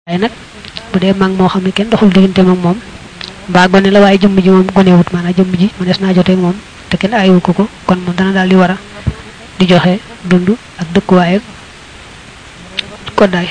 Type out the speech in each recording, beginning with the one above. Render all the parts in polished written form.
ay nak bu dee mag moo xam ne kenn doxul diggante mag moom mbaa gone la waaye jëmm ji moom gonewut maanaam jëmm ji mu des naa jotee moom te kenn ayiwu ko kon moom dana daal di war a di joxe dund ak dëkkuwaay ak koddaay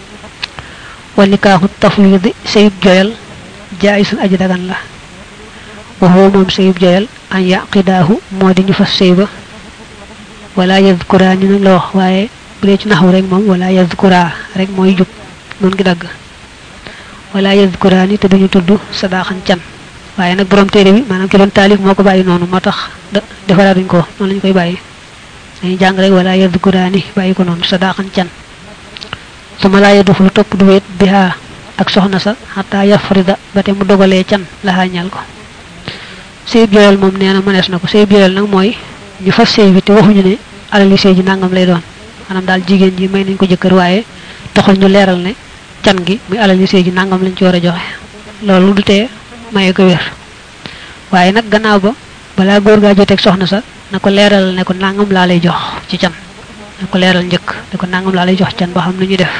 wa nikaahu tafwid sayib joyal jaisun aji dagan la wa huwa moom sayib joyal an yaqidaahu moo di ñu fas sëy ba wala yadhkura ñu la wax waaye bu dee ci naxu rek moom wala yadhkura rek mooy jub non gi dagg wala yadhkurani te duñu tuddu sadaqan can waye nak borom téré bi manam ki don talif moko bayyi nonu motax defara duñ ko non lañ koy bayyi dañuy jang rek wala yadhkurani bayyi ko non sadaqan can suma la yadkhulu top du wet biha ak soxna sa hatta yafrida baté mu dogalé can la hañal ko sey joyal mom neena manes nako sey joyal nak moy ñu fa sey bi te waxuñu ne alali sey ji nangam lay doon manam dal jigen ji may nañ ko jëkër waye taxul ñu leral ne can gi muy alal ni seegi nangam lañ ci wara joxe loolu du té maye ko wër waye nak gannaaw ba bala goor ga jotek soxna sa nako leral ne ko nangam la lay jox ci can nako leral ñëk ne ko nangam la lay jox can ba xam lu ñu def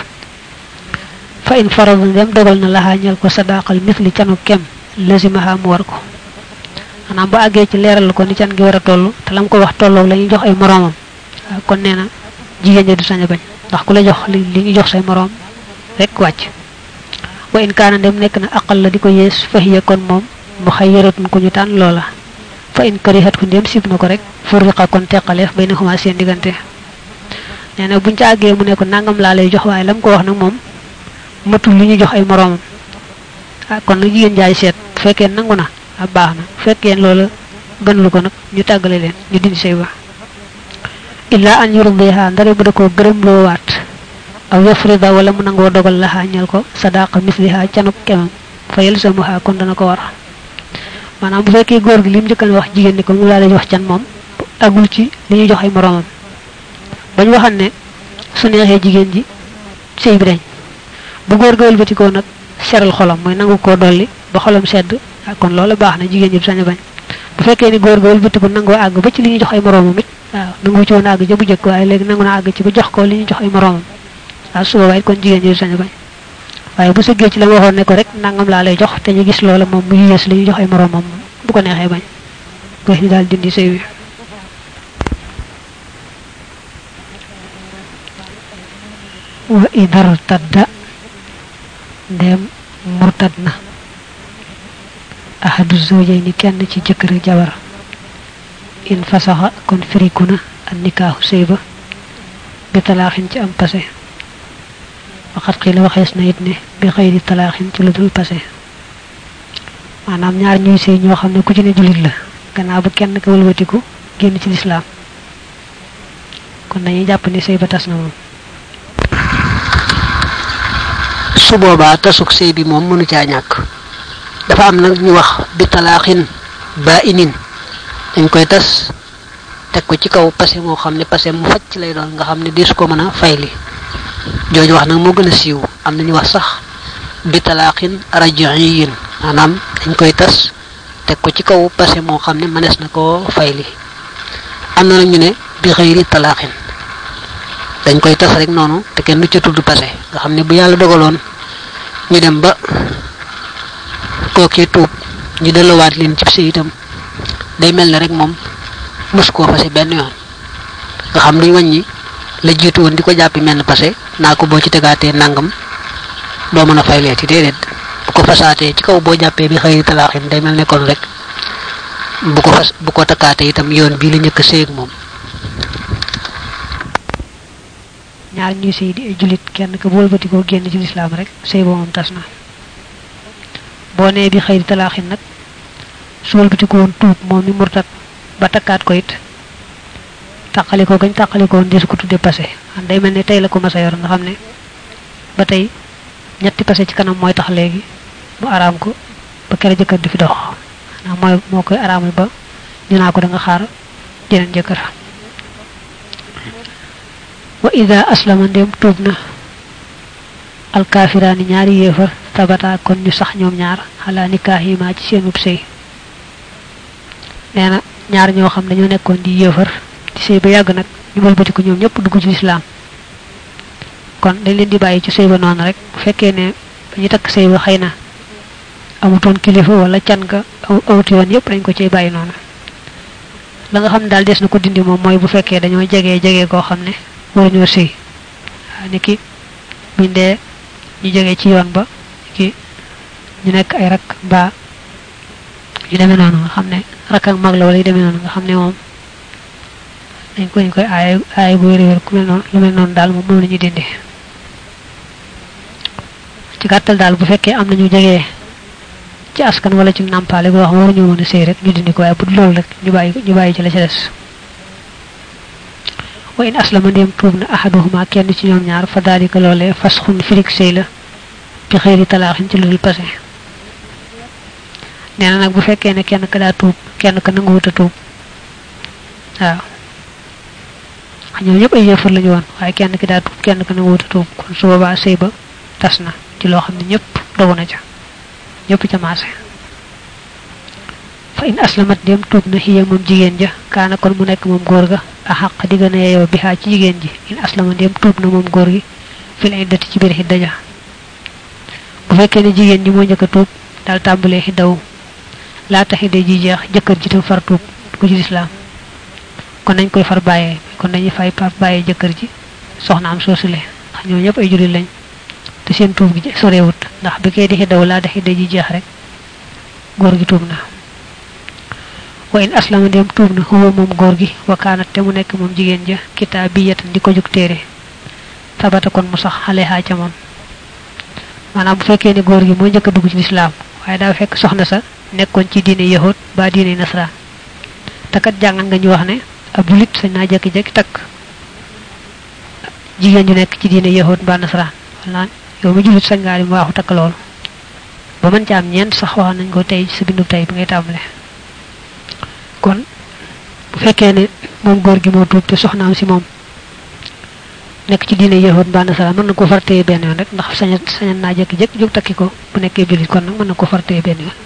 fa in faradu dem dogal na la hañal ko sadaqal mithli canu kem lazimaha mu war ko anam ba agge ci leral ko ni can gi wara tollu te lam ko wax tollo lañu jox ay moromam kon neena jigeen du saña bañ ndax ku la jox li ñu jox say morom rek wacc wa in kana dem nek na aqal la diko yes fa hiya kon mom mukhayiratun ku ñu tan lola fa in karihat ku dem sib nako rek furqa kon teqalef baynahuma seen digante neena buñ ci agge mu ne ko nangam la lay jox way lam ko wax nak mom matul li ñu jox ay morom kon lu jigeen jaay set fekke nanguna baxna fekke lola gën lu ko nak ñu tagalé len ñu dindi sey ba illa an yurdiha ndare bu ko gërem lo wat aw yafrida wala mu nango dogal la hañal ko sadaqa misliha canuk kemam fa yelsamuha kon dana ko war manam bu fekke goor gi lim jëkkal wax jigen ni ko mu la lay wax can mom agul ci li ñu jox ay moromam bañ waxan ne su neexé jigen ji sey bi dañ bu goor gool beti ko nak seral xolam moy nangu ko dolli ba xolam sedd kon lolu baax na jigen ji saña bañ bu fekke ni goor gool beti ko nango ag ba ci li ñu jox ay moromam it waaw nangu ci wona ag ja bu jëk way legi nangu na ag ci ba jox ko li ñu jox ay moromam su way kon jigen ji saña bañ waye bu seggé ci la waxon ne ko rek nangam la lay jox te ñu gis lolu mom mu yees li ñu jox ay moromam bu ko nexé bañ ko ñu dal dindi sey wi wa idar tadda dem murtadna ahadu zawjayni kenn ci jëkër jabar in fasaha kon firikuna an nikahu seyba bi talaqin ci am passé waxat xila waxes na it ne bi xeyri talaqin ci ludul passé manam ñaar ñuy sey ñoo xamne ku ci ne julit la gannaaw bu kenn ko wëlwatiku genn ci l'islam kon dañuy japp ni sey ba tas na mom su boba tasuk sey bi mom mënu ca ñak dafa am nak ñu wax bi talaqin ba'inin dañ koy tas tek ko ci kaw passé mo xamne passé mu facc lay doon nga xamne dis ko mëna fayli jojo wax nak mo gëna siiw am nañu wax sax bi talaqin raj'iyin manam dañ koy tas tek ko ci kaw passé mo xamne manes na ko fayli am na ñu ne bi xeyri talaqin dañ koy tas rek nonu te kenn du ci tuddu passé nga xamne bu yalla dogalon ñu dem ba ko ki tuub ñu delu wat leen ci sey itam day melni rek mom mus ko passé ben yoon nga xam duñ wañi la jitu won diko jappi melni passé nako bo ci tegaté nangam do mëna faylé ci dédét bu ko fassaté ci kaw bo jappé bi xeyri talaxin day melni kon rek bu ko takaté itam yoon bi la ñëk sey ak mom ñaar ñu sey di julit kenn ko bolbati ko genn ci l'islam rek sey bo mom tasna bo né bi xeyri talaxin nak sul bi ko won tuub mom mi murtad ba takkat ko it takaliko gañ takaliko ndir ko tudde passé day melni tay la ko massa yor nga xamné ba tay ñetti passé ci kanam moy tax légui mu aram ko ba kéré jëkër di fi dox na moy mo koy aramul ba dina ko da nga xaar jeneen jëkër wa idha aslama dem tubna al kafirani ñaari yéfar tabata kon ñu sax ñoom ñaar ala nikahi ma ci seenub sey neena ñaar ñoo xam dañu nekkon di yéfar ci sey ba yag nak ñu walbati ko ñoom ñepp dugg ci islam kon dañ leen di bayyi ci sey ba non rek bu fekkee ne ñu tak sey wa xeyna amuton kilifa wala can ga awti won yépp dañ ko cey bayyi non la nga xam dal des na ko dindi mom moy bu fekke dañoo jégué ko xamné wala ñoo sey niki bindé ñu jégué ci yoon ba ki ñu nek ay rak ba yu démé non nga xamné rak ak mag la wala yu démé non nga xamné mom dañ koy ay bu wër ku mel non lu mel non dal mom lañu dindi ci gattal dal bu fekke am nañu jégué ci askan wala ci nampalé go wax waru ñu mëna sey rek ñu dindi ko ay bu lool rek ñu bayyi ci la ci dess wa in aslama dem tuubna ahaduhuma kenn ci ñoom ñaar fa dalika lolé fasxun firik sey la bi xeyri talaaxin ci lu passé neena nak bu fekkee ne kenn ka da tuub kenn ka nangu wuta tuub waaw ñoom ñëpp ay yëfër lañu woon waaye kenn ki da tuub kenn ka nangu wuta tuub kon su boobaa sey ba tasna ci loo xam ne ñëpp dogu na ca ñëpp ca maase fa in aslamat dem tuub na hiya moom jigéen ja kaana kon mu nekk moom góor ga a xaq di gën a yeeyoo bi ci jigéen ji in aslama dem tuub na moom góor gi fil iddati ci biir xidda ja bu fekkee ne jigéen ji moo njëkk a tuub daal tàmbalee xiddawu laata xidda ji jeex jëkkër ji tam far tuub ko ci lislaam kon nañ koy far bàyyee kon dañuy fay pap bàyyee jëkkër ji soxna am soosule ndax ñoo ñëpp ay jullit lañ te seen tuub gi sorewut ndax bi kay di xiddawu laata xidda ji jeex rek góor gi tuub na wa in aslama dem tuub na huwa moom góor gi wa kaanat te mu nekk moom jigéen ja kitaabiyatan di ko jóg téere tabata kon mu sax xaleha ca moom maanaam bu fekkee ne góor gi moo njëkk a dugg ci lislaam waaye daa fekk soxna sa nekkoon ci diine yahud ba diine nasraan te kat jàngal nga ñu wax ne ab julit sañ naa jekki-jekki takk jigéen ju nekk ci diine yahud ba nasraan wala yow mi julit sañ ngaa di mu waaxu takk loolu ba mën ci am ñeent sax wax nañ ko tey sa bindu tey bi ngay tàmbale kon bu fekkee ne moom góor gi moo tuub te soxnaam si moom nekk ci diine yahud ba nasara mën na ko fartee benn yoon rek ndax sañan naa jekki-jekki jóg takki ko bu nekkee julit kon nag mën na ko fartee benn yoon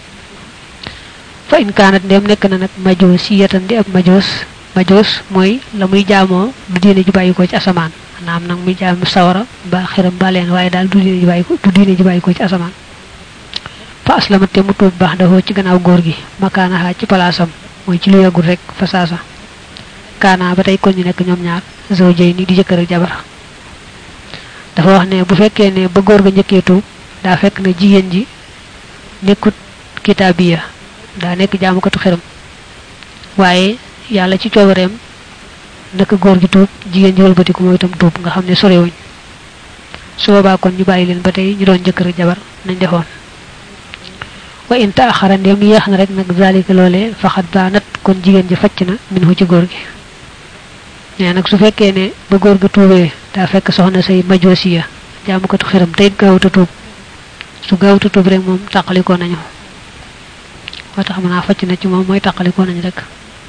fa in kaanat ndem nekk na nag majoosiyatan di ab majoos mooy la muy jaamoo du diine ji bàyyi ko ci asamaan maanaam nag muy jaamu sawara ba xiram ba leen waaye daal du diine ji bàyyi ko ci asamaan fa aslamat te mu tuub baax dafoo ci gannaaw góor gi makaanaha ci palaasam mooy ci lu yagul rek fa saasa kaana ba tey kon ñu nekk ñoom ñaar zawjay ni di jëkkër ak jabar dafa wax ne bu fekkee ne ba góor ga njëkkee tuub daa fekk ne jigéen ji nekkut kitaabiya daa nekk jaamukatu xiram waaye yàlla ci coobareem naka góor gi tuub jigéen ji wëlbatiku mooy itam tuub nga xam ne sorewuñ su boobaa kon ñu bàyyi leen ba tey ñu doon jëkkër ak jabar nañ defoon wa in ta'akhara ndem yeex na rek nag zalika lolé faxat banat kon jigen ji facc na minhu ci góor gi né nak su fekkee ne ba góor ga tuubee daa fekk soxna say majosiya jaamu ko xiram tey gaawta tuub su gaawta tuub rek moom tàqalikoo nañu wa tax mën a facc na ci moom mooy tàqalikoo nañu rek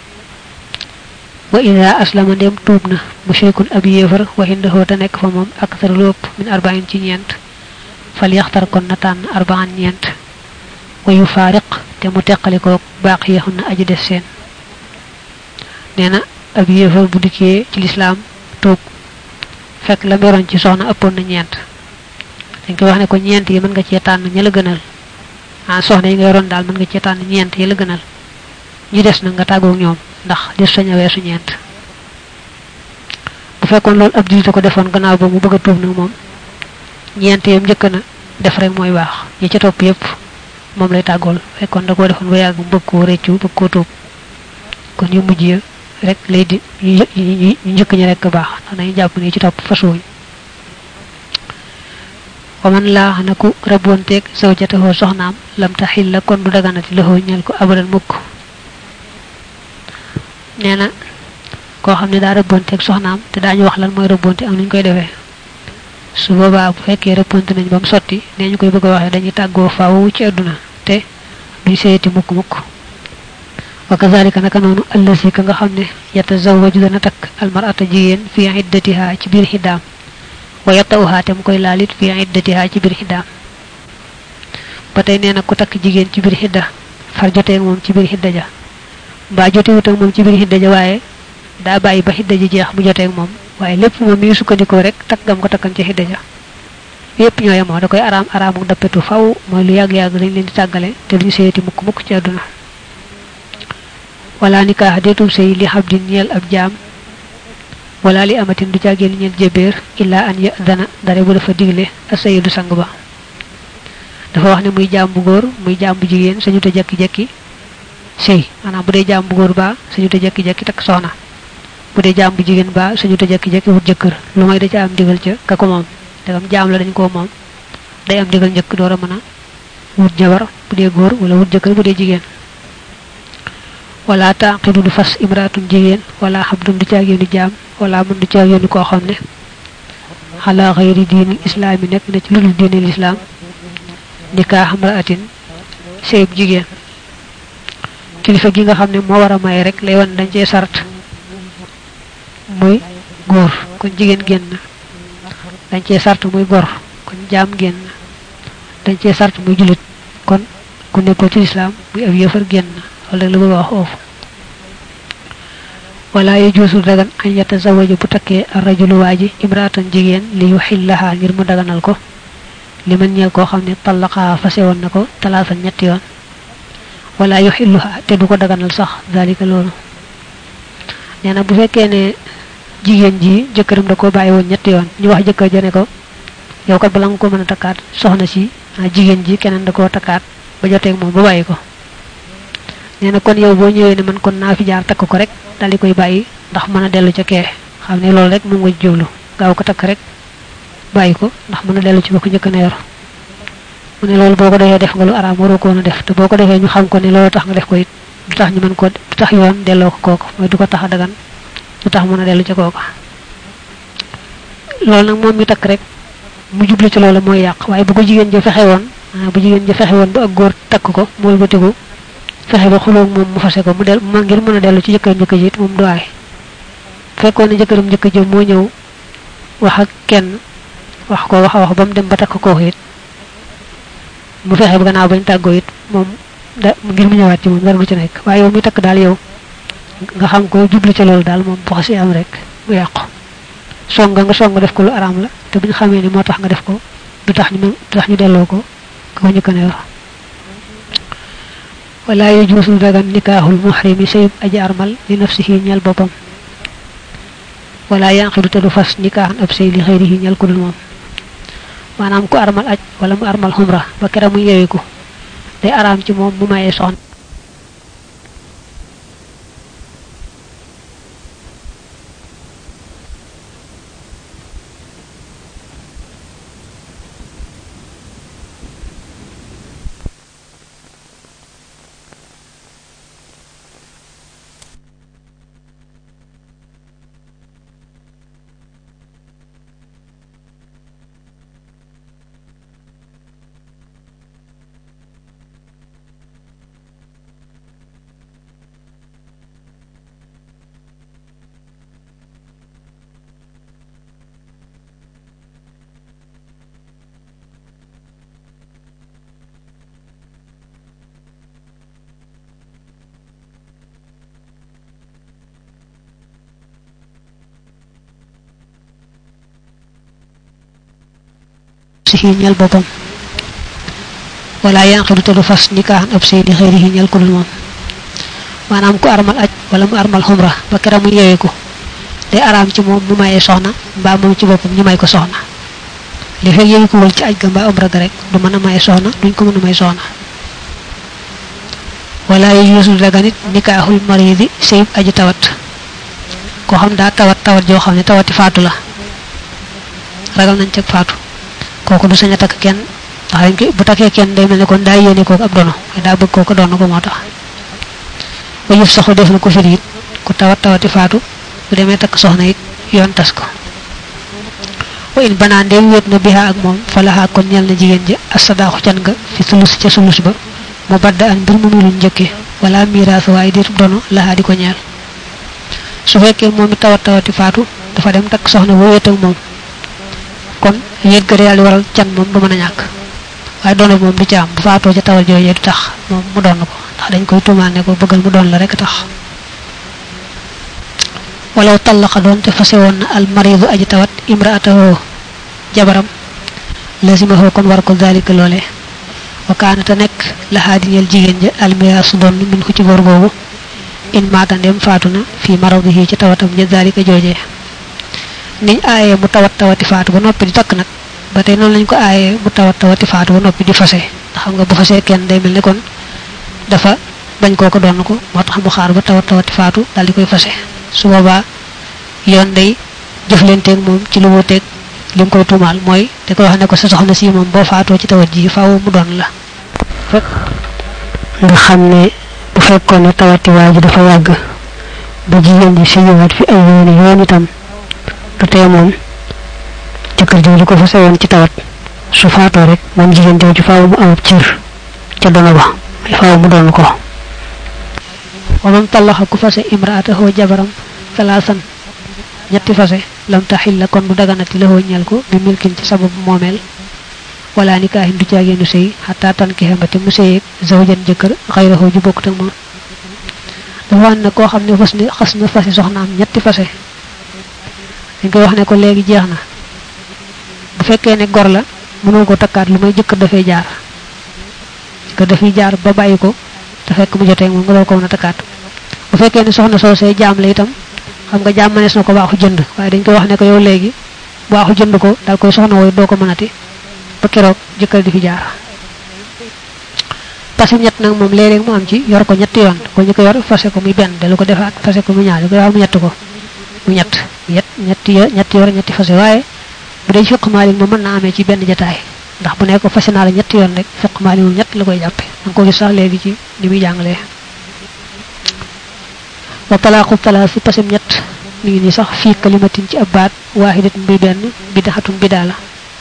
wa ida aslama ndem tuub na mushrikun ab yéefar wa indahu ta nekk fa moom akthar lu ëpp min arba'in ci ñeent fal yaxtar kon na tànn arba'an ñeent wa yufariq te mu teqaliko baqiyahun aji def seen neena ab yéefar bu dikkee ci l'islam tuub fekk la meron ci soxna ëppoon na ñeent dañ ko wax ne ko ñeent yi mën nga ci tànn ña la gënal soxna yi nga yoron daal mën nga ci tànn ñeent yi la gënal ñu des na nga tàggoog ñoom ndax di saña weesu ñeent bu fekkoon loolu ab julite ko defoon gannaaw ba mu bëgg a tuub nag moom ñeent yam njëkk na def rek mooy baax yi ca topp yépp moom lay tàggool fekkoon da koo defoon ba yàgg bëgg koo réccu bëgg koo tuub kon yu mujj ya rek lay di ñu njëkk ñi rek baax ndax dañuy jàpp ne ci topp fasuwuñ waman laa na ku rabonteeg zawjatahu soxnaam lam taxil la kon du daganati la ñal ko abadan mukk nee na koo xam ne daa rabonteeg soxnaam te daañu wax lan mooy rabonte am nuñ koy defee su boobaa bu fekkee rabonte nañ ba mu sotti nee ñu koy bëgg a waxee dañuy tàggoo faaw ci àdduna te duñ seeti mukk mukk wa kazalika naka noonu allasi ka nga xam ne yatazawwaju dana takk almar'ata jigéen fi iddatiha ci biir xiddaam wa yatawha te mu koy laalit fi iddatiha ci biir xiddaam ba tey nee na ku takk jigéen ci biir xidda far jotee moom ci biir xidda ja mbaa jotewut ak moom ci biir xidda ja waaye daa bàyyi ba xidda ji jeex mu jotee ak moom waaye lépp moom mi sukkandikoo rek takk gam ko takkan ci xidda ja yépp ñoo yemoo da koy araamu dappetu faw mooy lu yàgg-yàgg dañ leen di tàggale te duñu seeti mukk ci àdduna wala nikaax deetum sëy li xabdin ñeel ab jaam wala li amatin du caagéen ñeel jébéer illa an ya dana dare bu dafa digle asayidu sang ba dafa wax ne muy jaam bu góor muy jaam bu jigéen sañu te jekki-jekki sëy maanaam bu dee jaam bu góor ba sañu te jekki-jekki takk soxna bu dee jaam bu jigéen ba sañu te jekki-jekki wut jëkkër lu may da ca am digal ca ka ko moom dagam jaam la dañ koo moom day am digal njëkk door a mën a wut jabar bu dee góor wala wut jëkkër bu dee jigéen wala taqidu du fas imraatun jigéen wala xabdun du caagéenu jaam wala mën du caagéenu koo xam ne xalaa xayri diinil islaam yi nekk na ci ludul diinil islaam nikaax imraatin sëyub jigéen kilifa gi nga xam ne moo war a may rek lay wan dañ cee sart muy góor kon jigéen génn dañ cee sart muy gor kon jaam génn dañ cee sart muy julit kon ku nekkoo ci lislaam muy ab yëfar génn wala la bëgg a wax foofu wala yajuusu dagan an yatazawaja bu takkee arrajulu waaji imraatan jigéen li yuxillaha ngir mu daganal ko li man ñeel koo xam ne tallaqaa fase woon na ko talaasa ñetti yoon wala yuxilluha te du ko daganal sax zalika loolu nee na bu fekkee ne jigéen ji jëkkëram da ko bàyyi woon ñetti yoon ñu wax jëkkër ja ne ko yow kat bala nga ko mën a takkaat soxna si jigéen ji keneen da koo takkaat ba joteeg moom ba bàyyi ko nee na kon yow boo ñëwee ne man kon naa fi jaar takk ko rek daal di koy bàyyi ndax mën a dellu ca kee xam ne loolu rek moom nga jublu gaaw ko takk rek bàyyi ko ndax mën a dellu ci ba ko njëkk na yor mu ne loolu boo ko defee def nga lu araam waroo ko woon a def te boo ko defee ñu xam ko ne loolu tax nga def ko it du tax ñu mën ko du tax yoon delloo ko kooku mooy du ko tax a dagan du tax mën a dellu ca kooka loolu nag moom mi takk rek mu jublu ci loolu mooy yàq waaye bu ko jigéen ja fexe woon bu jigéen ja fexe woon ba ak góor takk ko mooy ba tegu fexe ba xuloog moom mu fase ko mu del ma ngir mën a dellu ci jëkkëram njëkk ji it moom du aay fekkoon ne jëkkëram njëkk ji moo ñëw wax ak kenn wax ko wax a wax ba mu dem ba takk kooku it mu fexe ba gannaaw bañ tàggoo it moom da ngir mu ñëwaat ci moom dara du ci nekk waaye yow mi takk daal yow nga xam ko jublu ci loolu daal moom bu xasee am rek mu yàqu song nga song def ko lu araam la te buñ xamee ni moo tax nga def ko du tax ñu delloo ko ko ñu ko ne wax wala yajuusu dagan nikaaxul muhrimi sayib aji armal li nafsihi ñal boppam wala yanqidu te du fas nikaaxan ab sëy li xëyrihi ñal ku dul moom maanaam ku armal aj wala mu armal xumra ba kera mu yewiku day araam ci moom mu mayee soxna si ñal boppam wala yanqidu te du fas nikaaxan ab sëy li xëyrihi ñal ku dul moom maanaam ku armal aj wala mu armal xumra ba kera mu yeweeku day araam ci moom mu mayee soxna mbaa moom ci boppam ñu may ko soxna li fekk yewikuwul ci aj ga mbaa umra ga rek du mën a maye soxna duñ ko mën a may soxna wala yajuusu daganit nikaaxul maridi sëyib aji tawat koo xam daa tawat joo xam ne tawati faatu la ragal nañ ca faatu kooku du sañ a takk kenn ndax dañ koy bu takkee kenn day mel ne kon daa yéene kooku ab dono daa bëgg kooku doon ko moo tax ba yëf saxu def na ko firi it ku tawati faatu bu demee takk soxna it yoon tas ko wa in banaan dem wéet na biha ak moom falaha kon ñel na jigéen ji asadaaxu can nga fi sulus ca sulus ba mu badda an mbir mu luñ njëkke wala miraas waaye diitu dono lahaa di ko ñeel su fekkee moom it tawati faatu dafa dem takk soxna ba wéet ak moom kon yéet ga daal di waral can moom du mën a ñàkk waaye doon moom du ci am bu faatoo ca tawal jooju du tax moom mu doon ko ndax dañ koy tuumaal ne ko bëggal mu doon la rek tax walaw tallaqa doon te fase woon na al maridu aji tawat imraatahu jabaram lazima ho kon war ko dalika lolé wa kanata nek la hadiyal jigen ja almiyasu don min ko ci gor gogu in mata dem fatuna fi maradihi ci tawatam ja dalika jojé niñ ayé mu tawati fatu ba nopi di tak nak batay non lañ ko ayé mu tawati fatu ba nopi di fasé xam nga bu fasé kenn day melni kon dafa bañ koko don ko motax mu xaar ba tawati fatu dal di koy fasé su boba yon day jëflenté ak mom ci lu woté lim koy tumal moy te ko wax ne ko sa soxna si mom bo faato ci tawat ji faaw mu don la fek nga xamné bu fekkone tawati waji dafa yag ba jigen di seyewat fi ay yoon itam du té mom ci kër ji ko fa sewon ci tawat su faato rek mom jigen di ci faaw mu am ciir ca dona ba faaw mu don ko wa man talaha ku fase imraatahu jabaram salasan ñetti fase lam tahilla kon du daganati la ho ñal ko bi milkin ci sababu momel wala nikahin du ciagenu sey hatta tan ki xamati mu sey zawjan jëkër xayrahu ju bokku tak mom dafa wan ko xamne fasni xasna fase soxnaam ñetti fase dañ koy wax ne ko legi jeexna bu fekke ne gor la mëno ko takkat lu may jëkër da fay jaar ko da fi jaar ba bayiko da fekk mu jotté mo nga ko mëna takkat bu fekke ne soxna so sey jaam la itam xam nga jaam manes nako waxu jënd waye dañ koy wax ne ko yow legi waxu jënd ko dal koy soxna way do ko mënati ba kérok jëkkal di fi jaar passé ñett nak mom léré mu am ci yor ko ñett yoon ko ñu ko yor fassé ko muy ben delu ko defaat fassé ko muy ñaar ko wax mu ñett ko mu ñett ñett yor ñetti fassé waye bu dé fiq malik mo mën na amé ci ben jotaay ndax bu ne ko fassé na la ñett yoon rek fiq malik mu ñett la koy jappé dang ko gis sax légui ci ni muy jangalé wa talaqu thalath passé ñett ni sax fi kalimatin ci abat wahidatin bi ben bid'atun bidala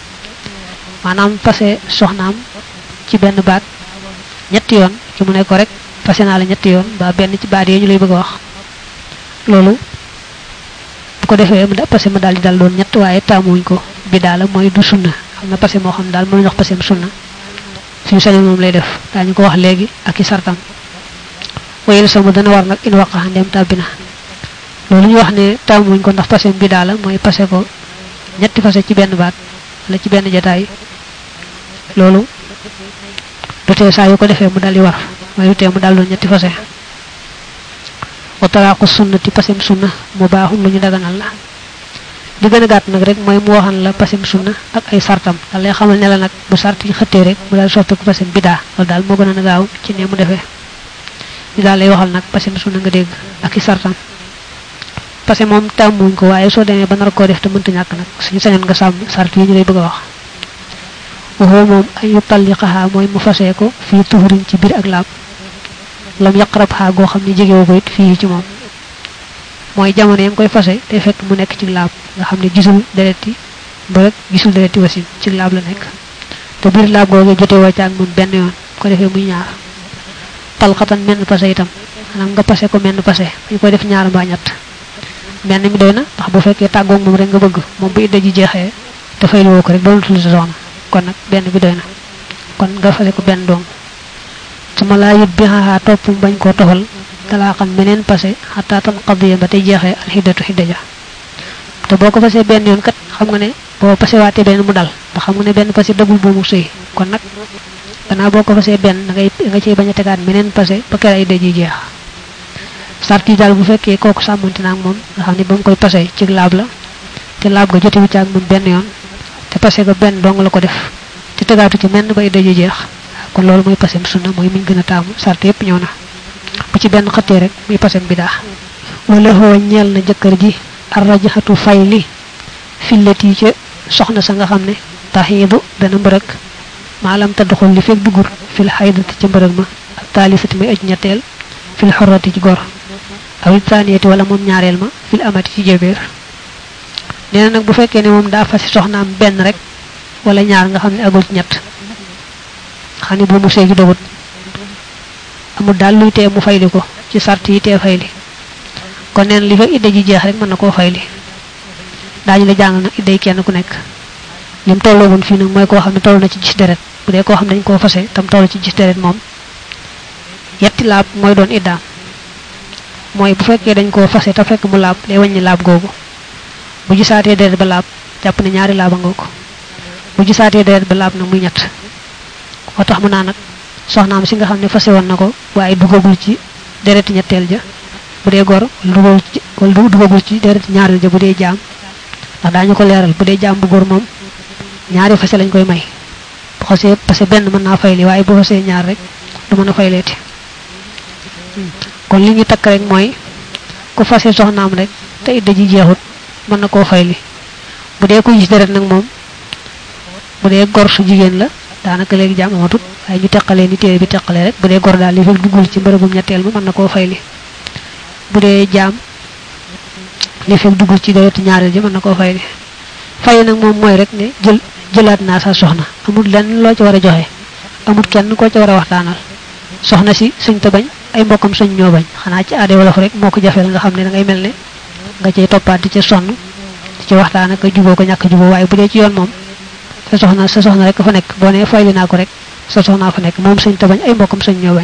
manam passé soxnam ci ben baat ñetti yoon ci mu ne ko rek passé na la ñetti yoon ba ben ci baat yi ñu lay bëgg wax lolu bu ko defé mu passé ma dal di dal doon ñett waye tamuñ ko bidala moy du sunna xamna passé mo xam dal mënu wax passé sunna suñu sañu mom lay def dañu ko wax légui ak ci sartam wayel sama dana war nak in waqa ndem tabina lolu ñu wax ne tamuñ ko ndax passé bidala moy passé ko ñetti passé ci ben baat la ci ben jotaay lolu doté sa yu ko defé mu dal di war wayu té mu dal do ñetti fassé wa talaqu sunnati passem sunna mubahun lu ñu daganal la di gëna gatt nak rek moy mu waxan la passem sunna ak ay sartam dal lay xamal ne la nak bu sart yi xëté rek mu dal soppi ko passem bida lol dal mo gëna na gaaw ci ne mu defé di dal lay waxal nak passem sunna nga dégg ak i sartam passé mom tamuñ ko waye so démé ba nar ko def te mënta ñak nak suñu sañon nga sam sart yi ñu lay bëgg wax وهو موم أن يطلقها موي مفاسيكو في طهر ci bir ak lab lam yaqrabha go xamni jege wo koy fi ci mom moy jamono yam koy fasé té fekk mu nek ci lab nga xamni gisul dereti ba rek gisul dereti wasin ci lab la nek té bir lab go joté wa ci ak mom ben yoon ko defé muy ñaar talqatan men fasé itam manam nga fasé ko men fasé ñu koy def ñaar ba ñatt ben mi doyna tax bu fekké taggo mom rek nga bëgg mom bu idda ji jexé da fay lo ko rek do tul soxna kon nak ben bi doyna kon nga fasé ko ben dom suma la yut biha top bañ ko toxal talaqan menen passé hatta tan qadiya ba tay jexé al hiddatu hiddaja te boko fasé ben yon kat xam nga ne bo passé waté ben mu dal da xam nga ne ben passé degul bo mu sey kon nak dana boko fasé ben nga ci baña tégaat menen passé ba kay ay deji jeex sarti dal bu fekke koku samonti nak mom nga xamni bam koy passé ci lab la te lab ga jotti wu ci ak mom ben yon te passé ga ben dong la ko def ci tegaatu ci menn bay deji jeex kon lolu moy passé sunna moy miñ gëna taamu sart yépp ñëw na bu ci ben xëté rek muy passé bida wala ho ñel na jëkër ji arrajhatu fayli fillati ci soxna sa nga xamne tahidu dana mbërek malam tadkhul li fek dugur fil haidati ci mbërek ma ak talisati may aj ñettel fil hurrati ci gor aw taniyati wala mom ñaarel ma fil amati ci jeber neena nak bu fekke ne mom da fassi soxnaam ben rek wala ñaar nga xamni agul ci ñett xani bu mu sey gi dogut amu dal luy té mu fayli ko ci sart yi té fayli kon neen li fa idda ji jeex rek man nako fayli dañu la jang nak idday kenn ku nek lim tollo won fi nak moy ko xamni tollu na ci gis deret bu dé ko xam dañ ko fassé tam tollu ci gis deret mom yetti lab moy doon idda moy bu fekke dañ ko fassé ta fekk mu lab lay wañi lab gogu bu gisaté deret ba lab japp na ñaari laba ngoko bu bu gisaatee deret ba laab na muy ñett moo tax mu naa nag soxnaam si nga xam ne fase woon na ko waaye dugagul ci dereti ñetteel ja bu dee gor wala dugagul ci dereti ñaareel ja bu dee jaam ndax daañu ko leeral bu dee jaam bu góor moom ñaari fase lañ koy may bu xasee parce que benn mën naa fayli waaye bu xasee ñaar rek du mën a fayleeti kon li ñu takk rek mooy ku fase soxnaam rek te idda ji jeexut mën na koo fayli bu dee ku gis deret nag moom bu dee gor su jigéen la daanaka léegi jaam amatut waaye ñu teqalee ni téere bi teqalee rek bu dee gor daal li fekk duggul ci mbërëbum ñetteel ma mën na koo fayli bu dee jaam li fekk duggul ci dereti ñaareel ji mën na koo fayli fay nag moom mooy rek ne jëlaat naa sa soxna amul lenn loo ci war a joxe amul kenn koo ci war a waxtaanal soxna si suñ te bañ ay mbokkam suñ ñoo bañ xanaa ci aade wolof rek moo ko jafeel nga xam ne da ngay mel ne nga cay toppaat di ca sonn di ci waxtaan ak juboo ko ñàkk juboo waaye bu dee ci yoon moom sa soxna rek fa nekk boo nee fayli naa ko rek sa soxnaa fa nekk moom suñ te bañ ay mbokkam suñ ñoo bañ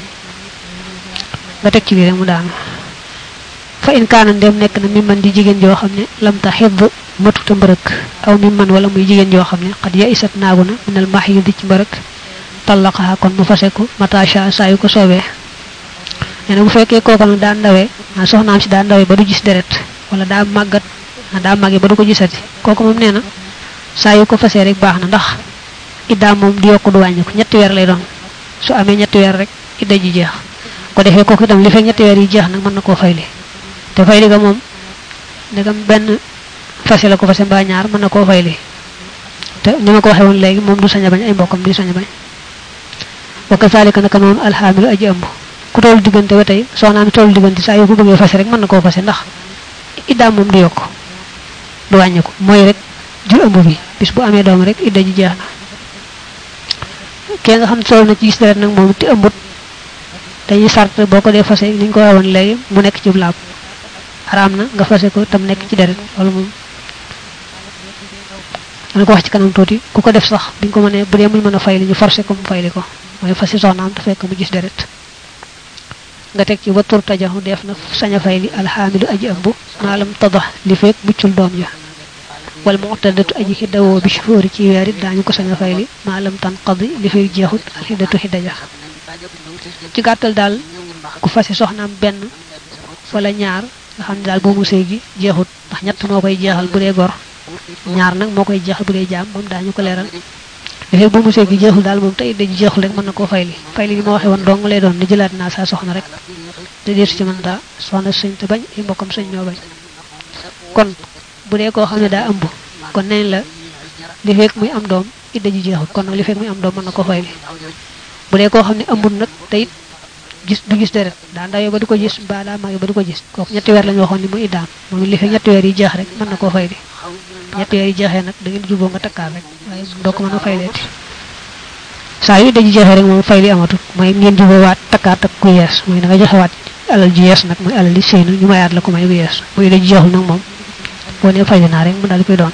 nga teg ci lii rek mu daanu fa in kaana ndem nekk na mi man di jigéen joo xam ne lam ta xidd matuta mbërëk aw mi man wala muy jigéen joo xam ne xat ya isat naagu na minal max yi di ci mbërëk tallaqaha kon mu fase ko matasha saa yu ko soobee nee na bu fekkee kooku nag daa ndawee soxnaam si daa ndawee ba du gis deret wala daa màggat daa màggee ba du ko gisati kooku moom nee na saa yu ko fasee rek baax na ndax iddaa moom du yokk du wàññi ko ñetti weer lay doon su amee ñetti weer rek idda ji jeex ko defee kooku itam li fekk ñetti weer yi jeex nag mën na koo fayli te fayli ga moom ndegam benn fase la ko fase mbaa ñaar mën na koo fayli te ni ma ko waxee woon léegi moom du sañ a bañ ay mbokkam du sañ a bañ wa kazalika naka noonu alxaamilu aji ëmb ku toll diggante ba tey soxnaam toll diggante saa yoo ko bëggee fase rek mën na koo fase ndax iddaa moom du yokk du wàññi ko mooy rek jur ëmb bi bis bu amee doom rek idda ji jeex na kee nga xam toll na ci gis deret nag moom te ëmbut dañuy sart boo ko dee fase ni ñu ko waxoon léegi mu nekk ci laab araam na nga fase ko tam nekk ci deret wala moom dana ko wax ci kanam tuuti ku ko def sax biñ ko mënee bu dee muñ mën a fayli ñu forcé ko mu fayli ko mooy fase soxnaam te fekk mu gis deret nga teg ci watur tajaxu def na sañ a fayli alxaamilu aji ëmb maalam tadax li fekk muccul doom ja wal mu'tadatu aji xiddawoo bi shuhuri ci weer it daañu ko sañ a fayli maalam tanqadi li fekk jeexut alxiddatu xidda ja ci gàttal daal ku fase soxnaam benn wala ñaar nga xam ne daal boo mu sëy gi jeexut ndax ñett moo koy jeexal bu dee gor ñaar nag moo koy jeexal bu dee jaam moom daañu ko leeral dafay bu mu sëy gi jeexul daal moom tey dañu jeexul rek mën na koo fayli li ma waxee woon dong lay doon ni jëlaat naa saa soxna rek te deesu ci mën daa soxna sëñ te bañ ay mbokkam sëñ ñoo bañ kon bu dee koo xam ne daa ëmb kon nañ la li fekk muy am doom idda ji jeexul kon nag li fekk muy am doom mën na ko fayli bu dee koo xam ne ëmbul nag te it du gis deret daa ndawee ba du ko gis ba daa màggee ba du ko gis kooku ñetti weer lañu waxoon ni muy iddaam moom li fekk ñetti weer yi jeex rek mën na koo fayli ñetti weer yi jeexee nag da ngeen juboo nga takkaar rek waaye doo ko mën a fayleeti saa yu idda ji jeexee rek moom fayli amatul mooy ngeen juboo waat takkaar tak ku yees mooy da nga joxe waat alal ji yees nag mooy alal li sëy na ñu mayaat la ko may bu yees bu idda ji jeexul nag moom boo nee fayli naa rek mu daal di koy doon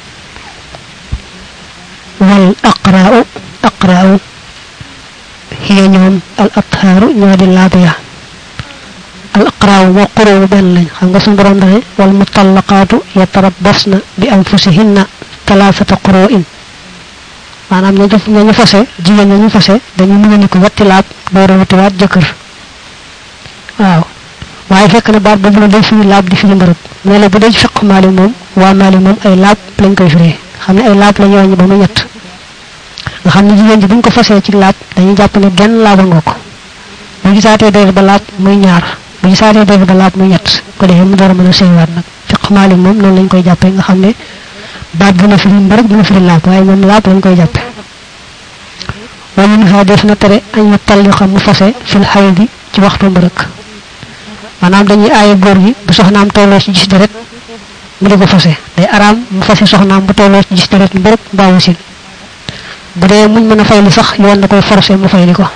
wal aqraa'u hiya ñoom al athaaru ñoo di laab ya al aqraaw moo quroo benn lañ xam nga suñu borom daxe wal mutallaqaatu yatarabbasna bi anfusihinna talaasata quroo'in maanaam ñu fase jigéen ña ñu fase dañu mën a ni ko wetti laab door a wutiwaat jëkkër waaw waaye fekk na baat boobu la day firi laab di firi mbërëb mais la bu dee fiq maali moom waa maali moom ay laab lañ koy firi xam ne ay laab la ñooñu ba mu ñett nga xam ne jigéen ji buñ ko fasee ci laab dañuy jàpp ne genn laaba nga ko bu gisaatee deret ba laab muy ñaar bu gisaatee deret ba laab muy ñett ko defee mu door a mën a sëywaat nag fiq maali moom noonu lañ koy jàppee nga xam ne baat bu na firi mbërëb bu na firi laab waaye moom laab lañ koy jàppe wala ñu xaa def na tere añ talliqa mu fase fil xaydi ci waxtu mbërëk maanaam dañuy aaye góor gi bu soxnaam tolloo ci gis deret mu di ko fase day araam mu fase soxnaam bu tolloo ci gis deret mbërëk mbaa wasin bu dee muñ mën a fayli sax yoon da koy forcé mu fayli ko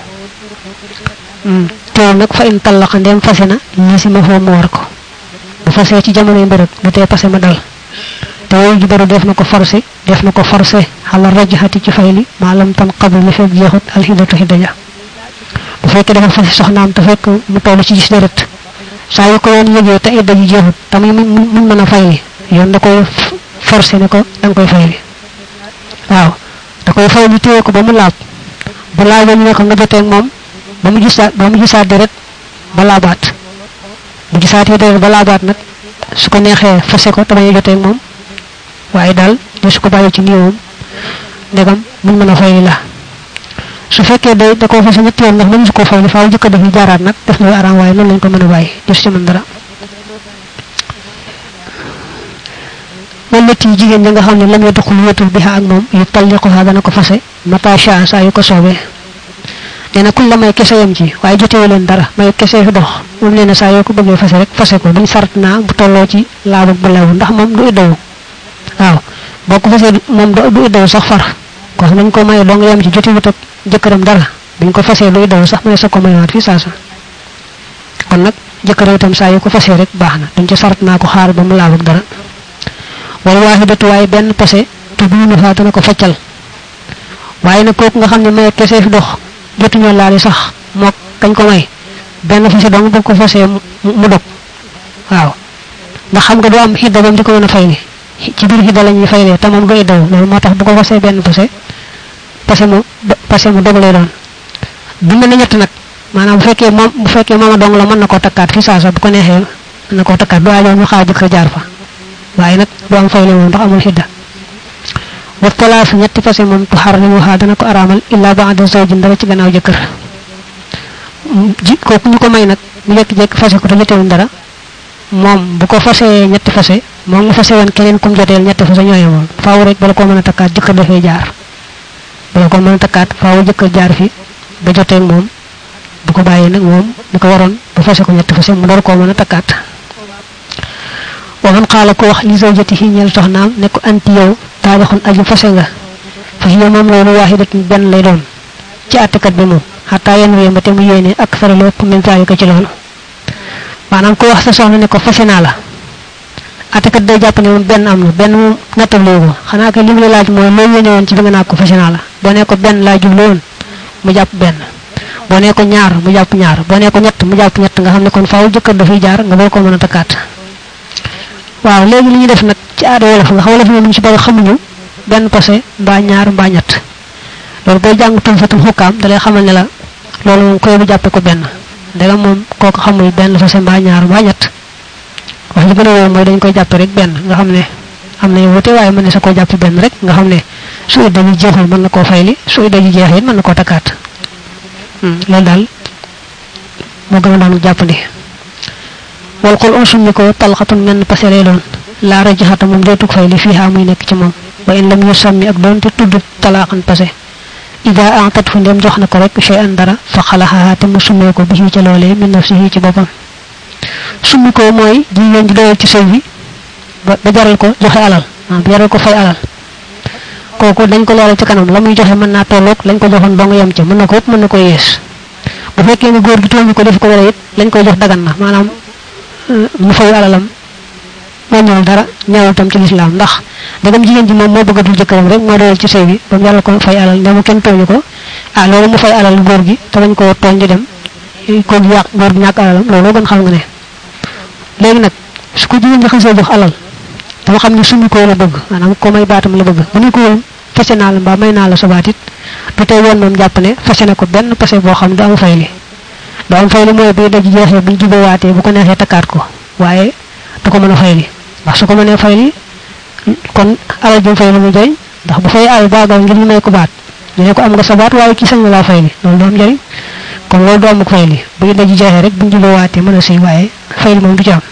teew nag fa in tallaqa ndeem fase na lii si ma foo mu war ko bu fasee ci jamonoy mbërëk bu tee passé ma dal te yooyu ju bëri def na ko forcé xala rajxati ci fayli maalam tan qabl li fekk jeexut alxidatu xidda ja bu fekkee dafa fase soxnaam te fekk mu toll ci gis deret saa yu ko yoon yëgee te idda ji jeexut te muy mën a fayli yoon da koy forcé ne ko da nga koy fayli waaw koy fay li téye ko ba mu laab bu laabee ñu ne ko nga jotee ak moom ba mu gisaat deret ba laabaat bu gisaatee deret ba laabaat nag su ko neexee fase ko te bañ a jotee ak moom waaye daal de su ko bàyyi ci néewam ndegam mun mën a fay la su fekkee da koo fase ñetti yoon ndax mënu su koo fay li faaw jëkk def yi jaaraat nag def na lu araam waaye noonu lañ ko mën a bàyyi des ci mën dara wala ci jigéen ñi nga xam ne lam ya doxul wéetul bi ak moom yu talliquha dana ko fase mata sha saa yu ko soobee nee na kuñ la may kese yam ci waaye jotewu leen dara may kese fi dox moom nee na saa yoo ko bëggee fase rek fase ko duñ sart naa bu tolloo ci laabu bu lewu ndax moom du iddawu waaw boo ko fasee moom du iddawu sax far ko xam nañ ko maye doo nga yam ci jotewut ak jëkkëram dara buñ ko fasee du iddawu sax mu ne sa ko mayewaat fii saasa kon nag jëkkëram itam saa yu ko fasee rek baax na duñ ci sart naa ko xaar ba mu laabu dara wal waahidatu waaye benn pase tuduunu fa dana ko faccal waaye nag kooku nga xam ne may kese fi dox jotuñoo laali sax moo kañ ko may benn fase dong bu ko fasee mu dog waaw ndax xam nga du am xidda bam di ko mën a fay ni ci biir xidda la ñuy faylee te moom du iddaw loolu moo tax bu ko fasee benn pase mu dog lay doon bu mel ne ñett nag maanaam bu fekkee mooma dong la mën na koo takkaat fi saasa bu ko neexee mën na koo takkaat du aajoo ñu xaar jëkkër jaar fa waaye nag du am fay la moom ndax amul xidda wa talaas ñetti fase moom tuharrimuha dana ko araamal illa ba'da zawjin dara ci gannaaw jëkkër kooku ñu ko may nag mu jekki-jekki fase ko te jotewuñ dara moom bu ko fasee ñetti fase moom mu fase woon keneen kum joteel ñetti fase ñooye moom faaw rek bala koo mën a takkaat jëkkër dafay jaar bala koo mën a takkaat faaw jëkkër jaar fi ba jotee moom bu ko bàyyee nag moom bu ko waroon ba fase ko ñetti fase mu door koo mën a takkaat wa man qaala ko wax li zawjatihi ñeel soxnaam ne ko anti yow taalixun aju fase nga fa hiya moom loolu waahidatun benn lay doon ci àttekat bi moom xataa yenn wéy ba te mu yéene ak fara lépp min zaalika ci loolu maanaam ko wax sa soxna ne ko fase naa la àttekat day jàpp ne moom benn am na benn moom nattablee ko xanaa kay li mu la laaj mooy loo yéene woon ci bi nga naa ko fase naa la boo nee ko benn laa jublu woon mu jàpp benn boo nee ko ñaar mu jàpp ñaar boo nee ko ñett mu jàpp ñett nga xam ne kon faaw jëkkër dafay jaar nga boo ko mën a takkaat waaw léegi li ñu def nag ci aada wolof nga xam wolof ñoom ñu ci bari xamuñu benn pase mbaa ñaar mbaa ñett loolu booy jàng Tuhfatul Hukam dalay xamal ne la loolu moom koy bu jàppe ko benn ndegam moom kooku xamul benn pase mbaa ñaar mbaa ñett wax li gën a wóor mooy dañ koy jàppe rek benn nga xam ne am nañu wute waaye mën ne sa koo jàppe benn rek nga xam ne su idda ji jeexul mën na koo fayli su idda ji jeexee mën na koo takkaat loolu daal moo gën a doon jàppandi wal xul on summi ko talxatun menn pase lay doon laa rajaxata moom deetug fay li fiihaa muy nekk ci moom wa in lam yusammi ak doonte tudd talaaxan pase ida atat fu ndem jox na ko rek shay'an dara fa xalaxaha te mu summee ko bi ca loolee min nafsihi ci boppam summi ko mooy jigéen ji doyal ci sëy bi ba jaral ko joxe alal ba jaral ko fay alal kooku dañ ko leeral ci kanam la muy joxe mën naa tolloog lañ ko joxoon dong yem ca mën na ko ëpp mën na ko yees bu fekkee ne góor gi tooñu ko def ko dara it lañ koy jox dagan na maanaam mu fay alalam wàññiwul dara ñaawul tam ci lislaam ndax dagam jigéen ji moom moo bëggatul jëkkëram rek moo doyal ci sëy bi ba mu yàlla ko fay alal ndemu kenn tooñu ko loolu mu fay alal góor gi te bañ koo tooñ di dem ko yàq góor gi ñàkk alalam loolu gën xam nga ne léegi nag su ko jigéen ji xasee jox alal dama xam ne suñu ko la bëgg maanaam ko may baatam la bëgg bu ñu ko fase naa la mbaa may naa la sa baat it du tey woon moom jàpp ne fase na ko benn pase boo xam ne du am fay li du am fay li mooy buy daj jeexee buñ jubawaatee bu ko neexee takkaat ko waaye du ko mën a fay li ndax su ko mënee fay li kon alal jëm fay li mu jëriñ ndax bu fay alal baagal ngir ñu may ko baat ñu ne ko am nga sa baat waaye ki sañ na laa fay li loolu du am njëriñ kon loolu du am ko fay li buy daj jeexee rek buñ jubawaatee mën a sëy waaye fay li moom du ci am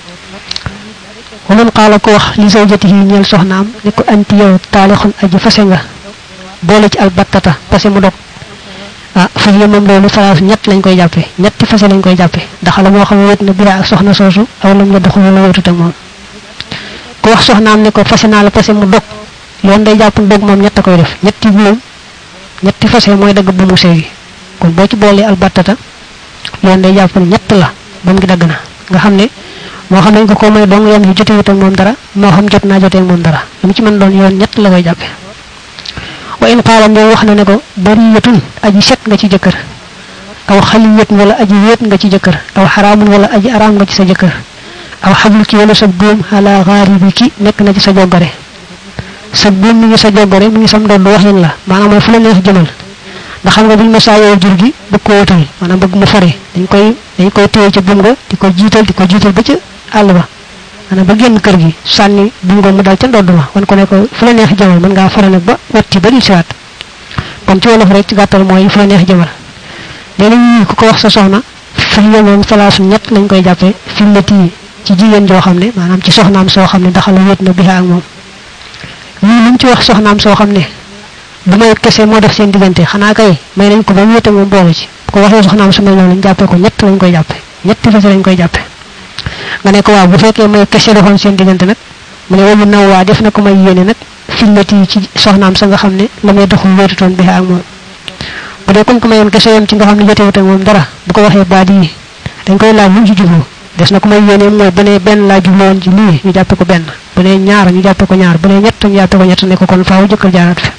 waman qaala ko wax li zawjatihi ñeel soxnaam ne ko anti yow taalixun aji fase nga boole ci albattata pase mu dog fa hiya moom loolu salaas ñett lañ koy jàppe ñetti fase lañ koy jàppe ndax la moo xam ne wét na biraa ak soxna soosu aw lam la doxul la wéetut ak moom ku wax soxnaam ne ko fase naa la pase mu dog loolu day jàpp dog moom ñett a koy def ñetti moom ñetti fase mooy dagg bu mu sëy kon boo ci boolee albattata loolu day jàpp ñett la ba mu ngi dagg na nga xam ne moo xam nañ ko may dong yam yi jotewut ak moom dara moo xam jot naa jotee ak moom dara lu mu ci mën doon yoon ñett la koy jàppe wa in qaala moom wax na ne ko bariyatun aji set nga ci jëkkër aw xaliyatun wala aji wéet nga ci jëkkër aw xaraamun wala aji araam nga ci sa jëkkër aw xablu ki wala sa góom ala xaaribi ki nekk na ci sa jogare sa buum mi ngi sa jogore mi ngi sam ndodd waxin la maanaam mooy fu la neex jëmal ndax xam nga buñ ma saayoo jur gi bëgg ko wutal maanaam bëgg mu fari dañ koy téye ca buum nga di ko jiital ba ca àll ba maanaam ba génn kër gi sànni buum nga mu dal ca ndodd ma wan ko ne ko fu la neex jëmal mën ngaa fara nag ba wetti ba di siwaat kon ci wolof rek ci gàttal mooy fu la neex jëmal léegi ñi ku ko wax sa soxna fa moom salaasu ñett lañ koy jàppee fi lati ci jigéen joo xam ne maanaam ci soxnaam soo xam ne daxal wéet na biha ak moom lii luñ ci wax soxnaam soo xam ne du may kese moo def seen diggante xanaa kay may nañ ko ba wéete moom boole ci bu ko waxee soxnaam su mel noonu lañ jàppee ko ñett lañ koy jàppe ñetti fase lañ koy jàppe nga ne ko waaw bu fekkee may kese doxoon seen diggante nag mu ne wayu naw waa def na ko may yéene nag fillati ci soxnaam sa nga xam ne la may doxul wéetutoon biha ak moom bu dee kuñ ko mayoon kese yam ci nga xam ne jotewut ak moom dara bu ko waxee baat yi dañ koy laaj lu ci jublu des na ko may yéene mooy bu ne benn laa jublu woon ci lii ñu jàppe ko benn bu ne ñaar ñu jàppe ko ñaar bu ne ñett ñu jàppe ko ñett ne ko kon faaw jëkkër jaaraat fi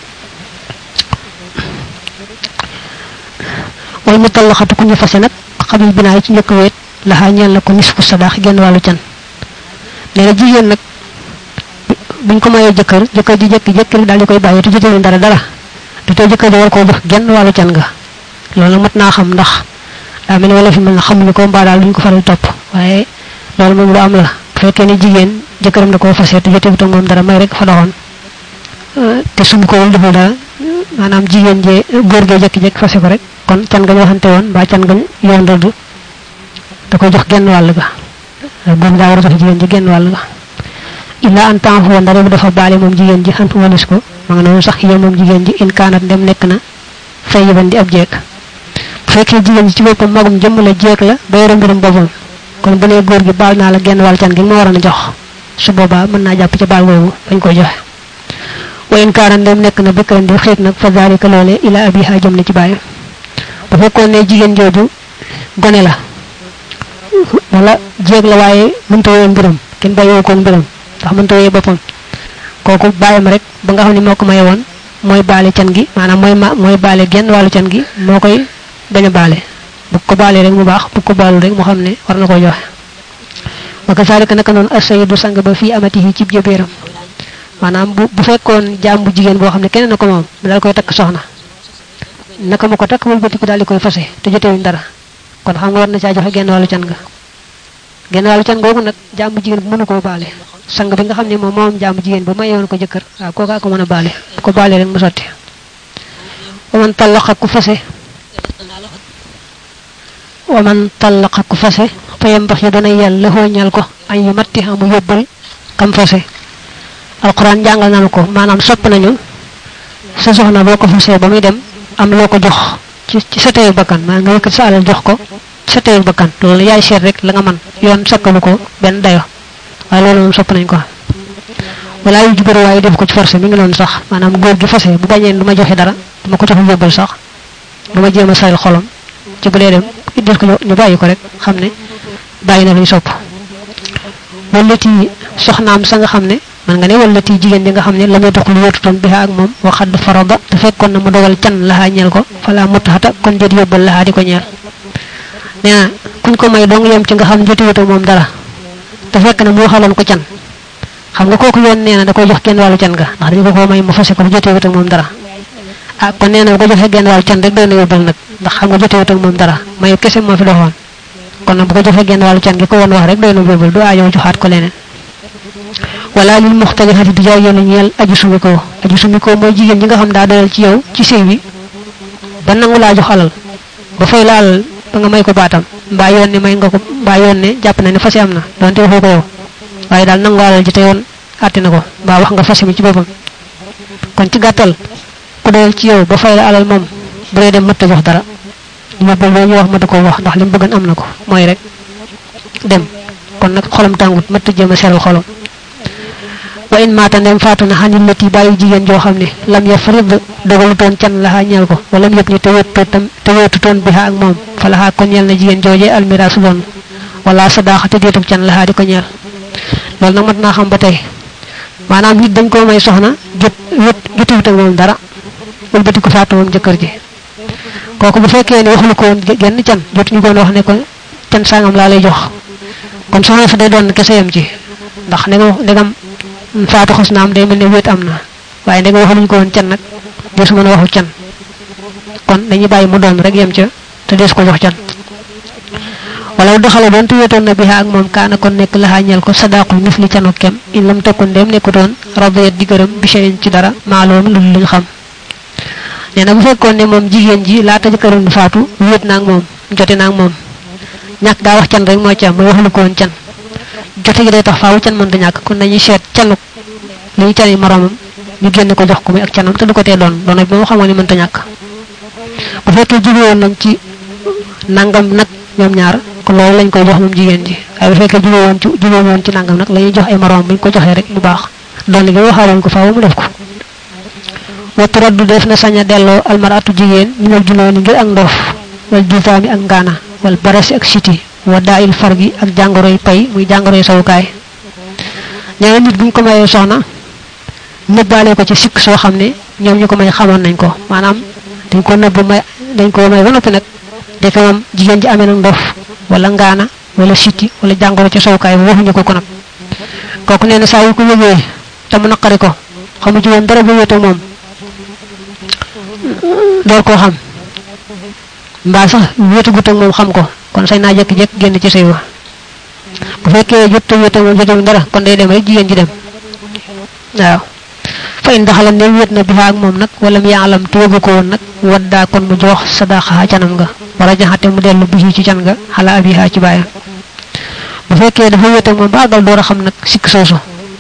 wal mu tallaxatu ku ñu fase nag xabil binaay ci njëkk weet laxaa ñeel na ko nisfu sadaax genn wàllu can nee na jigéen nag buñ ko mayee jëkkër ji jëkkër daal di koy bàyyi te jotewuñ dara du tey jëkkër ji war koo jox genn wàllu can nga loolu mat naa xam ndax daa mel ne wala fi mel na xamuñu ko mbaa daal duñ ko faral topp waaye loolu moom lu am la bu fekkee ne jigéen jëkkëram da koo fase te jotewut ak moom dara may rek fa doxoon te sumu ko wul deful dara maanaam jigéen jee góor gee jekki-jekki fase ko rek kon can nga ñu waxante woon mbaa can nga yoon rëdd da koy jox genn wàll ga góor daa war a jox jigéen ji genn wàll ga illa an temps foo ndare bu dafa baale moom jigéen ji xant walis ko ma nga noonu sax yow moom jigéen ji in kaanat ndem nekk na fay yiban di ab jeeg bu fekkee jigéen ji ci boppam magum jëmm la jeeg la ba yore mbirum boppam kon bu nee góor gi baal naa la genn wàll can gi ma waroon a jox su boobaa mën naa jàpp ca baal googu bañ koy joxe wa in kaanat ndem nekk na bëkkëran di xeet nag fa zalika loolee ila abiha jëm na ci bàyyi bu fekkoon ne jigéen jooju gone la wala jeeg la waaye mënta wéyee mbiram kenn bàyyiwoo ko mbiram ndax mënta wéyee boppam kooku bàyyam rek ba nga xam ne moo ko maye woon mooy baale can gi maanaam mooy baale genn wàllu can gi moo koy bañ a baale bu ko baalee rek mu baax bu ko baalul rek mu xam ne war na ko joxe wa kazalika naka noonu as-sayyidu sang ba fii amatihi ci jëbeeram maanaam bu fekkoon jaam bu jigéen boo xam ne keneen na ko moom mu daal koy takk soxna naka ma ko takk moom bëti ko daal di koy fase te jotewuñ dara kon xam nga war na caa joxe genn wàllu can ga genn wàllu can googu nag jaam bu jigéen bu mënu koo baale sang bi nga xam ne moom jaam bu jigéen ba mayewoon ko jëkkër waaw kookaa ko mën a baale bu ko baale rek mu sotti waman tallaqa ku fase fa yambax yi dana yàlla xooñal ko ay yu matti amu yóbbal kam fase alquran jàngal nañu ko maanaam sopp nañu sa soxna boo ko fasee ba muy dem am loo ko jox ci sa teyu bakkan maa nga yëkkat sa alal jox ko ci sa teyu bakkan loolu yaay seet rek la nga man yoon sakkalu ko benn dayo waaye loolu moom sopp nañ ko wala yu jubaru waaye def ko ci forcé mi ngi noonu sax maanaam góor gi fase bu bañee du ma joxe dara du ma ko jox yóbbal sax du ma jéem a sayal xolam ci bu dee dem def ko ñu bàyyi ko rek xam ne bàyyi na luñ sopp wallati soxnaam sa nga xam ne man nga ne wallati jigéen ji nga xam ne la muy dox lu wéetutoon biha ak moom waxad farada te fekkoon na mu dogal can laxaa ñeel ko fala mutaxata kon jot yóbbal laxaa di ko ñeel nee na kuñ ko may dong yem ci nga xam ne jotiwut ak moom dara te fekk na mu waxaloon ko can xam nga kooku yoon nee na da koy jox genn wàllu can ga ndax dañu ko may mu fase ko jotiwut ak moom dara ah kon nee na bu ko joxee genn wàllu can rek doy na yóbbal nag ndax xam nga jotewut ak moom dara mayu kese moo fi doxoon kon nag bu ko joxee genn wàllu can gi ko woon wax rek doy na yóbbal du aajow joxaat ko leneen wala lil muxtalifati du jaay yéen ñeel aju sumikoo mooy jigéen ñi nga xam daa doyal ci yow ci sëy wi ba nangu laa jox alal ba fay la alal ba nga may ko baatam mbaa yoon ne may nga ko mbaa yoon ne jàpp na ne fase am na donte waxoo ko yow waaye daal nangu alal ji te yoon àtte na ko mbaa wax nga fase mi ci boppam kon ci gàttal ku doyal ci yow ba fay la alal moom bu dee dem mëtta jox dara ñu ba ñu wax mëtta ko wax ndax li mu bëggoon am na ko mooy rek dem kon nag xolam tàngut mëtta jéem a seral xolam wa in maata ndem faatu na xanil lati bàyyi jigéen joo xam ne lam ya farid dogalutoon can laxaa ñeel ko wala mu yëpp ni te weetutoon bi ak moom fa laxaa ko ñeel na jigéen joojee almiraasu doon wala sadaaxa te déetub can laxaa di ko ñeel loolu nag mat naa xam ba tey maanaam nit dañ koo may soxna jotiwut ak moom dara wëlbati ko faatu moom jëkkër ji kooku bu fekkee ne waxulu ko woon genn can jotuñu koon wax ne ko can sangam laa lay jox kon soxna fa day doon kese yam ci ndax ndegam faatu xosnaam day melni wéet amna waye ndega waxuñ ko won can nak des mëna waxu can kon dañuy bayyi mu doon rek yam ca te des ko jox can wala doxale don tu wéeton na biha ak mom kaana kon nek la ñal ko sadaqul misli canu kem in lam takun dem nekuton radiyat di gërem bi shay'in ci dara maalum lu luñ xam neena bu fekkon ne mom jigen ji la ta jëkërum faatu wéet nak mom joté nak mom ñak da wax can rek mo ci am waxu ko won can joté gi day tax faawu can mën da ñak kon dañuy sét canuk li cani maramam ñu genn ko jox ko muy ak canam te du ko té doon doon ak mo xamone mën ta ñak bu fekkee jigéen nañ ci nangam nak ñom ñaar ko loolu lañ koy jox mom jigen ji ay bu fekkee jigéen ci nangam nak lañuy jox ay maram buñ ko joxé rek bu baax doon li waxaloon ko faawu mu def ko wa turaddu def na saña dello al maratu jigen ñu junooni ngir ak ndof wal juzami ak ngana wal barasi ak siti wa da'il fargi ak jangoroy pay muy jangoroy sawukay ñaan nit buñ ko mayé soxna nebbalé ko ci sik so xamné ñom ñuko may xamone nañ ko manam dañ ko neub may dañ ko may ba nopi nak def mom jigen ji amé nak ndof wala ngana wala siti wala jangoro ci sawukay waxuñu ko nak koku neena sa yu ko yegge tam nakari ko xamu ci won dara bu wété mom door ko xam mba sax wétu gut ak mom xam ko kon say na jek jek genn ci sey wa bu fekke jottu wétu mom jottu dara kon day dem rek jigen ji dem waaw fa in dakhala ne wét na biha ak mom nak wala mi yaalam togu ko won nak wadda kon mu jox sadaqa canam nga wala jaxate mu delu bi ci can nga hala abiha ci bayam bu fekke dafa wét ak mom baagal doora xam nak sik soso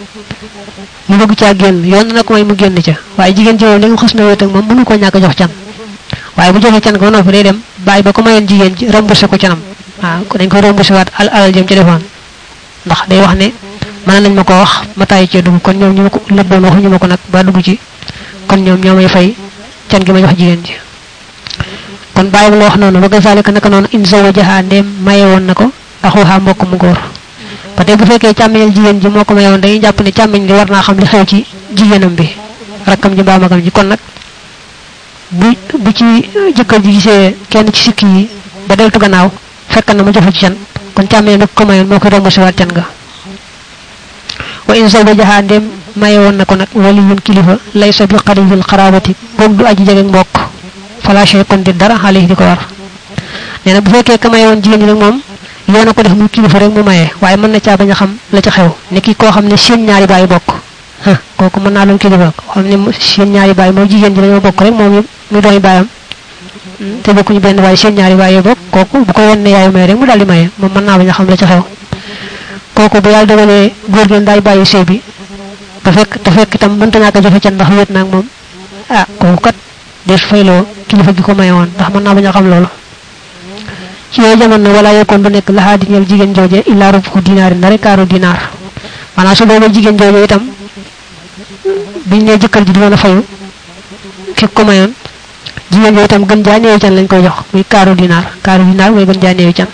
mu bëgg ci genn yoon nak may mu genn ca waye jigen ci li nga xosna wét ak mom mënu ko ñaka jox can waye bu joxe can ko no fa day dem bay ba ko mayen jigen ci remboursé ko canam ko dañ ko remboursé wat alal jëm ci defon ndax day wax ne man nañ mako wax ma tay ci dug kon ñom ñumako lebon wax ñumako nak ba dug ci kon ñom ñomay fay can gi ma jox jigen ji kon bay bu wax nonu ba zalika naka non in zawajaha ndem mayewon nako akhuha mbok mu gor patay bu fekke chamel jigen ji moko mayewon day japp ne chamel li warna xam li xew ci jigenam bi rakam ji ba magam ji kon nak bu ci jëkkal ji gisee kenn ci sikki yi ba deltu gannaaw fekk na ma joxe ci can kon chamel nak ko mayon moko romb ci wat can nga wa in zawajaha ndem mayewon nako nak waliyun kilifa laysa bi qaribil qarabati bok du aji jege mbok fala shay kon di dara xali di ko war neena bu fekke ka mayewon jigen ni nak mom yoona ko def mu kilifa rek mu maye waye man na ca baña xam la ci xew niki ko xamne seen ñaari baay bok koku man na lu kilifa xamne seen ñaari baay mo jigen ji dañu bok rek mom mi doy baayam te bokku ñu benn baay seen ñaari baay bok koku bu ko wonne yaay may rek mu daldi maye mom man na baña xam la ci xew koku bu yalla dogalé goor gi nday bayyi sey bi da fekk tam mën ta ñaka joxe ci ndax wét nak mom koku kat des faylo kilifa gi ko mayewon ndax man na baña xam lolu ci jamono wala yakon du nek la hadi ñel jigen jojé illa rubu dinar ndare karu dinar mana su do jigen jojé itam biñ ne jëkkal ji dina fayu ki ko mayon jigen jojé itam gën jaané ci lañ koy jox muy karu dinar moy gën jaané ci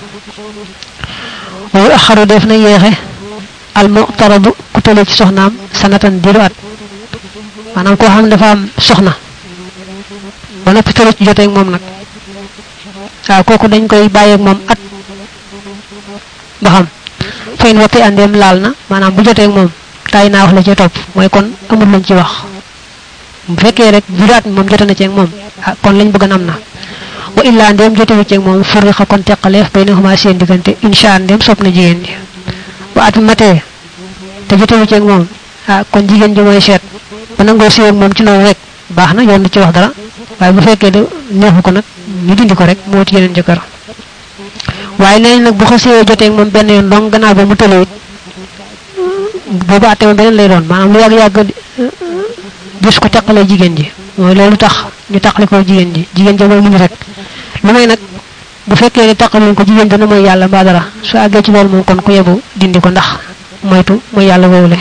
wa akharu def na yexé al muqtarad ku tole ci soxnam sanatan diru at manam ko xam dafa am soxna ba nopi tole ci joté ak mom nak koku dañ koy baye ak mom at ba xam fay wati andem lalna manam bu joté ak mom tay na wax la ci top moy kon amul luñ ci wax bu fekke rek jurat mom jotana ci ak mom kon lañ bëgg amna wa illa andem joté ci ak mom furixa kon teqaleef baynahuma seen digante insha andem sopna jigen ji wa at maté te joté ci ak mom kon jigen ji moy set ba nango ci ak mom ci non rek baxna yoon ci wax dara waye bu fekke de neexu ko nak ñu dindi ko rek mo ci yeneen jëkkër waye neñ nak bu xasse joté ak mom ben yoon dong gannaaw ba mu tëlé bobu até mo benen lay doon manam lu yag yag bis ko takalé jigen ji moy lolu tax ñu takali ko jigen ji moy muñu rek lu may nak bu fekkee ni takal ko jigen dana moy yalla ba dara su agge ci lolu mom kon ko yebu dindi ko ndax moytu moy yalla wowulé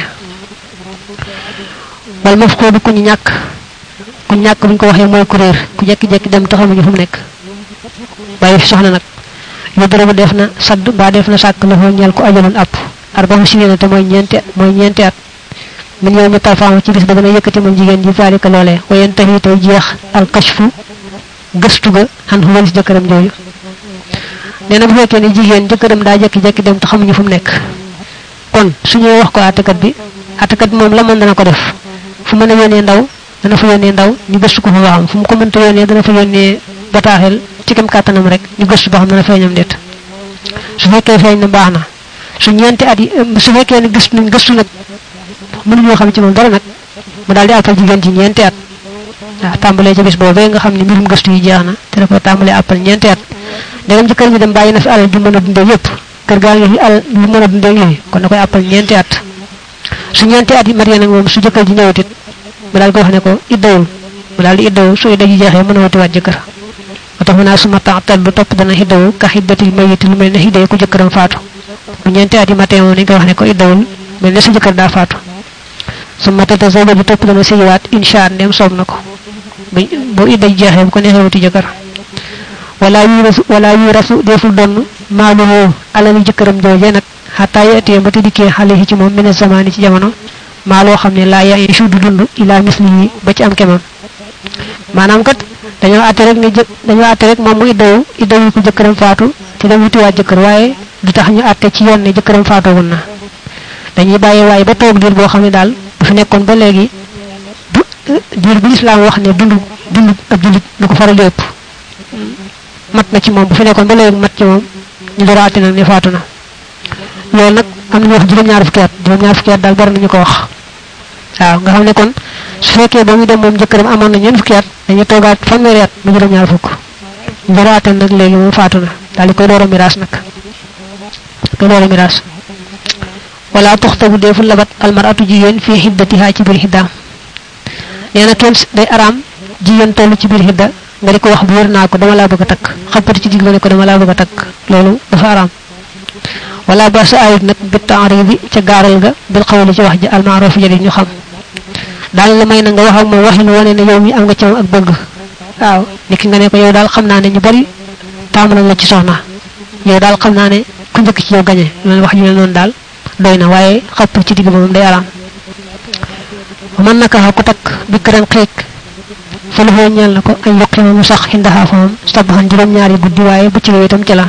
bal mafko du ko ñak ku ñak buñ ko waxé moy ku reer ku jekki jekki dem taxamu ñu fu nek baye soxna nak yu dara def na sadd ba def na sak la ho ñal ko ajalun app arba sinina te moy ñenté at min yow mi tafaam ci bis ba gëna yëkëti mom jigen ji faari ka lolé wayen tahi tay jeex al kashfu gëstu ga han hu wëlis jëkëram joyu neena bu fekkee ni jigen jëkëram da jekki jekki dem taxamu ñu fu nek kon suñu wax ko atekat bi atakat moom la mën dana ko def fu mën a yónnee ndaw dana fa yónnee ndaw ñu gëstu ko fa waxam fu mu ko mënta yónnee dana fa yónnee bataaxel ci kem kàttanam rek ñu gëstu ba xam dana feeñam déet su fekkee feeñ na baax na su ñeenti at yi su fekkee ne gëstu nag mënuñoo xam ci moom dara nag mu daal di àppal jigéen ci ñeenti at waaw tàmbalee ci bis boobee nga xam ne mbirum gëstu yi jeex na te da ko tàmbalee àppal ñeenti at ndegam ci kër gi dem bàyyi na fi alal ju mën a dundee yëpp kër gaa ngi fi alal lu mën a dundee yooyu kon da koy àppal ñeenti at su ñeenti at yi mat nag moom su jëkkër ji ñëwut it mu daal ko wax ne ko iddawul mu daal di iddawu su idda ji jeexee mën a watiwaat jëkkër ba tax mu naa suma taxtal lu topp dana iddawu ka xiddatil mayiti lu mel ne iddee ku jëkkëram faatu bu ñeenti at yi matee moom dañ koy wax ne ko iddawul mel ne sa jëkkër daa faatu su ma tata soba ji topp dana siyiwaat insha Allah ndem soob na ko bu idda ji jeexee bu ko neexee wuti jëkkër wala yurasu deful donn maaluhu alali jëkkëram jooje nag xataa yatee ba te dikkee xale yi ci moom mine zamaani ci jamono maa loo xam ne laa yaishu du dund ila misli yi ba ci am kemam maanaam kat dañoo àtte rek moom mu iddawu ko jëkkëram faatu te dem wutiwaat jëkkër waaye du tax ñu àtte ci yoon ne jëkkëram faatoogul na dañuy bàyyi waaye ba toog diir boo xam ne daal bu fi nekkoon ba léegi diir bu lislaam wax ne dund ab jullit lu ko faral di ëpp mat na ci moom bu fi nekkoon ba léegi mat ci moom ñu door a àtte nag ne faatu na loolu nag am nañu wax juróom-ñaar fukki at daal bari nañu ko wax waaw nga xam ne kon su fekkee ba muy dem moom jëkkëram amoon na ñeent fukki at dañuy toogaat fanweeri at mu juróom-ñaar fukk ñu door a àtte nag léegi moom faatu na daal di koy door a miraas nag wala tuxtabu defu labat almaratu jigéen fii xiddatihaa ci biir xiddaam nee na kenn day araam jigéen toll ci biir xidda nga di ko wax bu wér naa ko dama laa bëgg a takk xappati ci digg ba ne ko dama laa bëgg a takk loolu dafa araam wala ba sa ayit nag bi taaridi ca gaaral ga bil xawli ci wax ji almaaroof ja di ñu xam daal la may na nga wax ak moom waxin wane ne yow mi am nga ci moom ak bëgg waaw niki nga ne ko yow daal xam naa ne ñu bari taamu nañ la ci soxna yow daal xam naa ne ku njëkk ci yow gañe loolu wax ju mel noonu daal doy na waaye xapp ci digg ba moom day araam man naka ku takk bi këram xiig fa lu ñeel na ko ay yuqima mu sax xindaxaa fa moom sabaxan juróom-ñaari guddi waaye bu ci itam ci la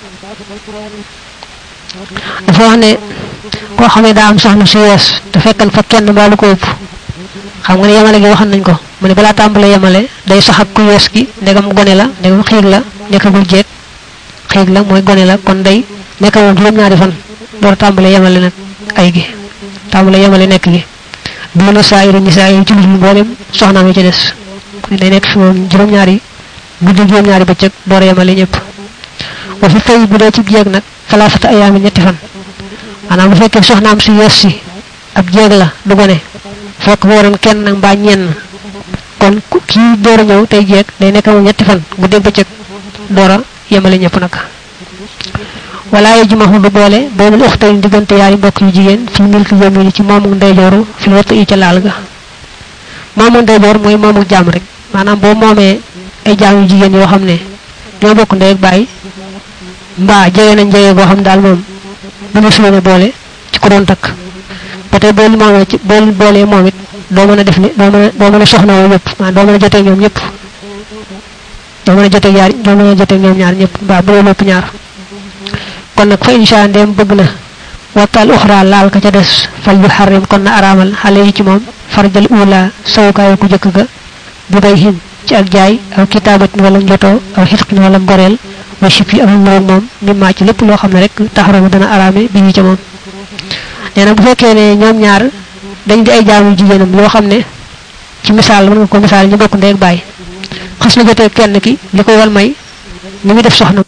dafa wax ne koo xam ne daa am soxna su yees te fekkan fa kenn mbaa lu ko ëpp xam nga ne yemale gi waxan nañ ko mu ne balaa tàmbalee yemale day sax ak ku yees gi ndegam gone la ndegam xiig la nekkagul jeeg xiig la mooy gone la kon day nekk moom juróom-ñaari fan door a tàmbalee yemale nag ay gi tàmbalee yemale nekk gi duna saayiru ñi saayiru ci lu mboolem soxnaam yi ci des day nekk fi moom juróom-ñaari guddi juróom-ñaari bëccëg door a yemale ñëpp wa fi tey bu dee ci jeeg nag salaasata ayaami ñetti fan maanaam bu fekkee soxnaam si yees si ab jeeg la du gone fekk mu waroon kenn nag mbaa ñenn kon kii door a ñëw tey jeeg day nekk moom ñetti fan guddeeg bëccëg door a yemale ñëpp nag wala ye jumaxu du boole boolul uxtayn diggante yaari mbokk yu jigéen fi milki yamini ci moomu ndeyjooru fi wattu yi ca laal ga moomu ndeyjoor mooy moomu jaam rek maanaam boo moomee ay jaam yu jigéen yoo xam ne ñoo bokk ndey ak baay mbaa jege nañ jege goo xam daal moom dama fi ne boole ci ko doon takk ba tey boolu moomee ci boolu boolee moom it doo mën a def ni doo mën a soxna woo ñëpp maanaam doo mën a jotee ñoom ñëpp doo mën a jotee ñoom ñaar ñëpp mbaa bu lépp ñaar kon nag fa insha ndem bëgg na wattal uxra laal ka ca des fal yu xarim kon na araamal xale yi ci moom farjal ula sawukaayu ku jëkk ga bu bay hin ci ak jaay aw kitaabatin wala njotoo aw xitqin wala goreel wa ship yi amul noog moom mi maa ci lépp loo xam ne rek taxarama dana araame bi ñu ca moom nee na bu fekkee ne ñoom ñaar dañ di ay jaamu jigéenam yoo xam ne ci misaal mën nga ko misaal ñu bokk ndey ak baay xas na jotee kenn ki li koy wal may ni muy def soxna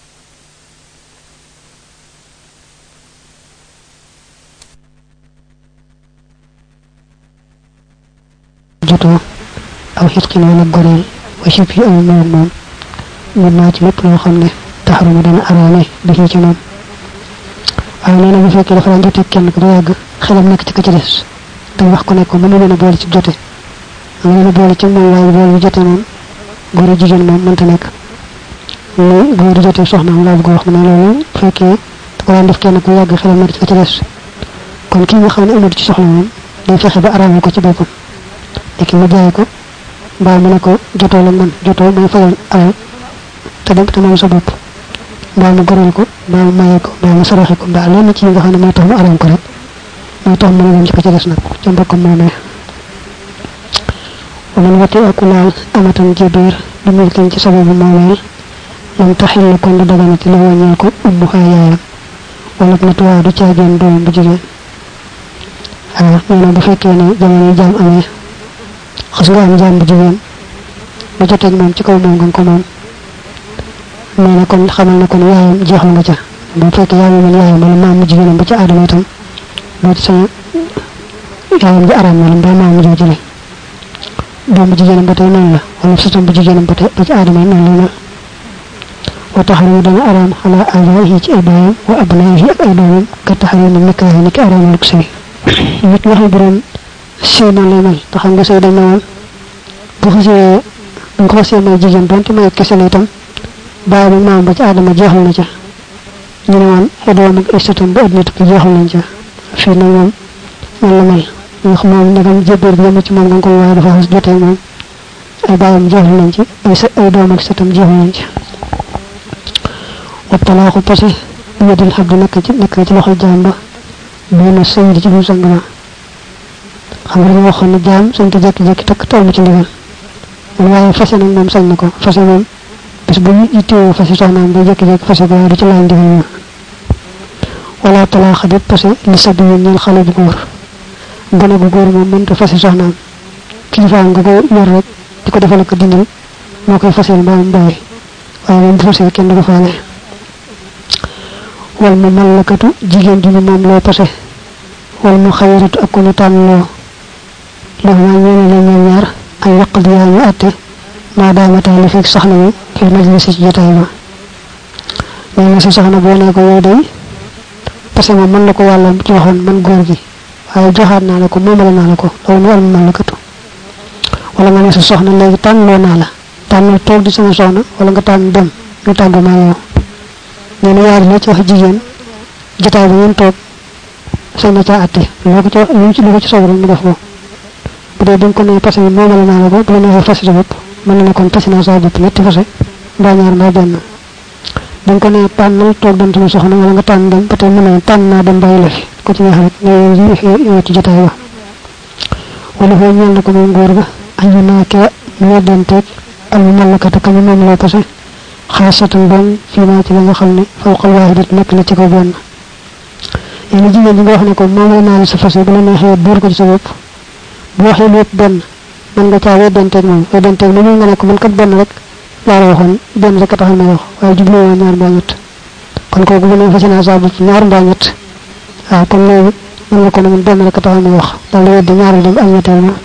jotoo aw xitqin wala goreel wa ship yi amul noog moom mi maa ci lépp loo xam ne taxarama dana araame bi ñu ca moom waaye nee na bu fekkee dafa daan jotee kenn ko ba yàgg xelam nekk ci ka ci des te wax ko ne ko mënu leen a boole ci jote nga leen a boole ci moom waaye boole bu jotee moom góor a jigéen moom mënta nekk ni góor a jotee soxnaam laa bëgg wax mu ne loolu bu fekkee da ko daan def kenn ko yàgg xelam nekk ci ka ci des kon kii nga xam ne amatu ci soxla moom day fexe ba araamal ko ci boppam léegi mu jaay ko mbaa mu ne ko jotoo la man jotoo mooy fayal alal te dem te moom sa bopp mbaa mu goreel ko mbaa mu mayee ko mbaa mu saraxe ko mbaa lenn ci nga xam ne moo tax mu araam ko rek tax mën dem ci ka ci des nag ca mbokkam moomee ومن وطئ كلال أمة جبير بملك ci sababu moomeel lam taxil kon du daganati la ñeel ko ummuha yaayam wala natuwa du caageen doom bu jigéen nee na bu fekkee ne jamono jaam amee xas nga am jaam bu jigéen ba joteeg moom ci kaw moom nga ko moom nee na kon xamal na kon yaayam jeexal nga ca bu fekkee yaa moom yaayam wala maam mu jigéenam ba ca aadama itam doo ci sañ yaayam ji araam wala mbaa maam mu joojale doom bu jigéenam ba tey noonu la wala sëtam bu jigéenam ba tey ba ci aadama noonu la wa tahrimu dana araam ala abaihi ci ay baayam wa abnaihi ak ay doomam ka tahrimu nikaahi ni ki araamal sëy nit nga xam borom sëy noonu lay mel te xam nga sëy dañ na woon bu xasee nga ko xasee may jigéen donte may kese la itam baay ba maam ba ci aadama jeexal na ca ñu ne woon ay doom ak ay sëtam ba adduna tukki jeexal nañ ca fii nag moom noonu la mel nga xam moom ndegam jébéer bi yëmu ci moom nga ko waaye dafa xas jotee moom ay baayam jeexal nañ ci ay doom ak sëtam jeexal nañ ci wa talaaxu pase bu yedil xabdi nekk ci loxol jaam ba doona sëy di ci bu sang ba xam nga dañu waxoon ne jaam sañ ko jekki-jekki takk toll ci ndigal waaye fase nag moom sañ na ko fase moom bis bu yittewoo fase soxnaam day jekki-jekki fase ko du ci laaj ndigal moom wala talaaxa dit pase li sabi yi ñeel xale bu góor gone gu góor moom mënta fase soxnaam kilifaam nga ko yor rek di ko defal ko dindal moo koy faseel mbaa mu bàyyi waaye moom bu fasee kenn du ko faale wal mu mallakatu jigéen ji ñu moom loo pase wal mu xayratu ak ku ñu tànn loo ndax maa ñeene la ñoom ñaar ay yàq di yaa ñu àtte maa daamataa li fekk soxna mi fil majlis ci jotaay ba nee na sa soxna boo nee ko yow day parce que moom mën la ko wàllam joxoon man góor gi waaye joxaat naa la ko moomale naa la ko loolu mu wal mu mallakatu wala nga ne sa soxna léegi tànn loo naa la tànnal toog di sama soxna wala nga tànn dem ñu tàggu maa yow nee na yaari la ci wax jigéen jotaay bi ngeen toog sañ na caa àtte loo ko ci soobal mu def ko bu dee dañ ko ne parce que moomale naa la ko bu la neexee fase sa bopp mën na ne kon fase naa sa bopp ñetti fase mbaa ñaar mbaa benn dañ ko ne tànnal toog dem sama soxna wala nga tànn dem ba tey mën na tànn naa dem bàyyi la fi ko ci neex rek nga ci jotaay ba wala foo ñeel na ko moom góor ga añu naa kee mu weddanteeg al mu mallakatu kañu moom loo pase xaasatan bon fii maa ci la nga xam ne fawqal waahidat nekk na ci ko benn yéen jigéen ñi nga wax ne ko moom naa la sa fase bu la neexee buur ko ci sa bopp bu waxee lépp benn mën nga caa weddanteeg moom nga ne ko man kat benn rek laa la waxoon benn rek a taxal may wax waaye jubluwoo ñaar mbaa ñett kon kooku bu ne fase naa saa bopp ñaar mbaa ñett waaw kon léegi mën nga ko ne man benn rek a taxal may wax daal di weddi ñaar dem ak ñetteel ma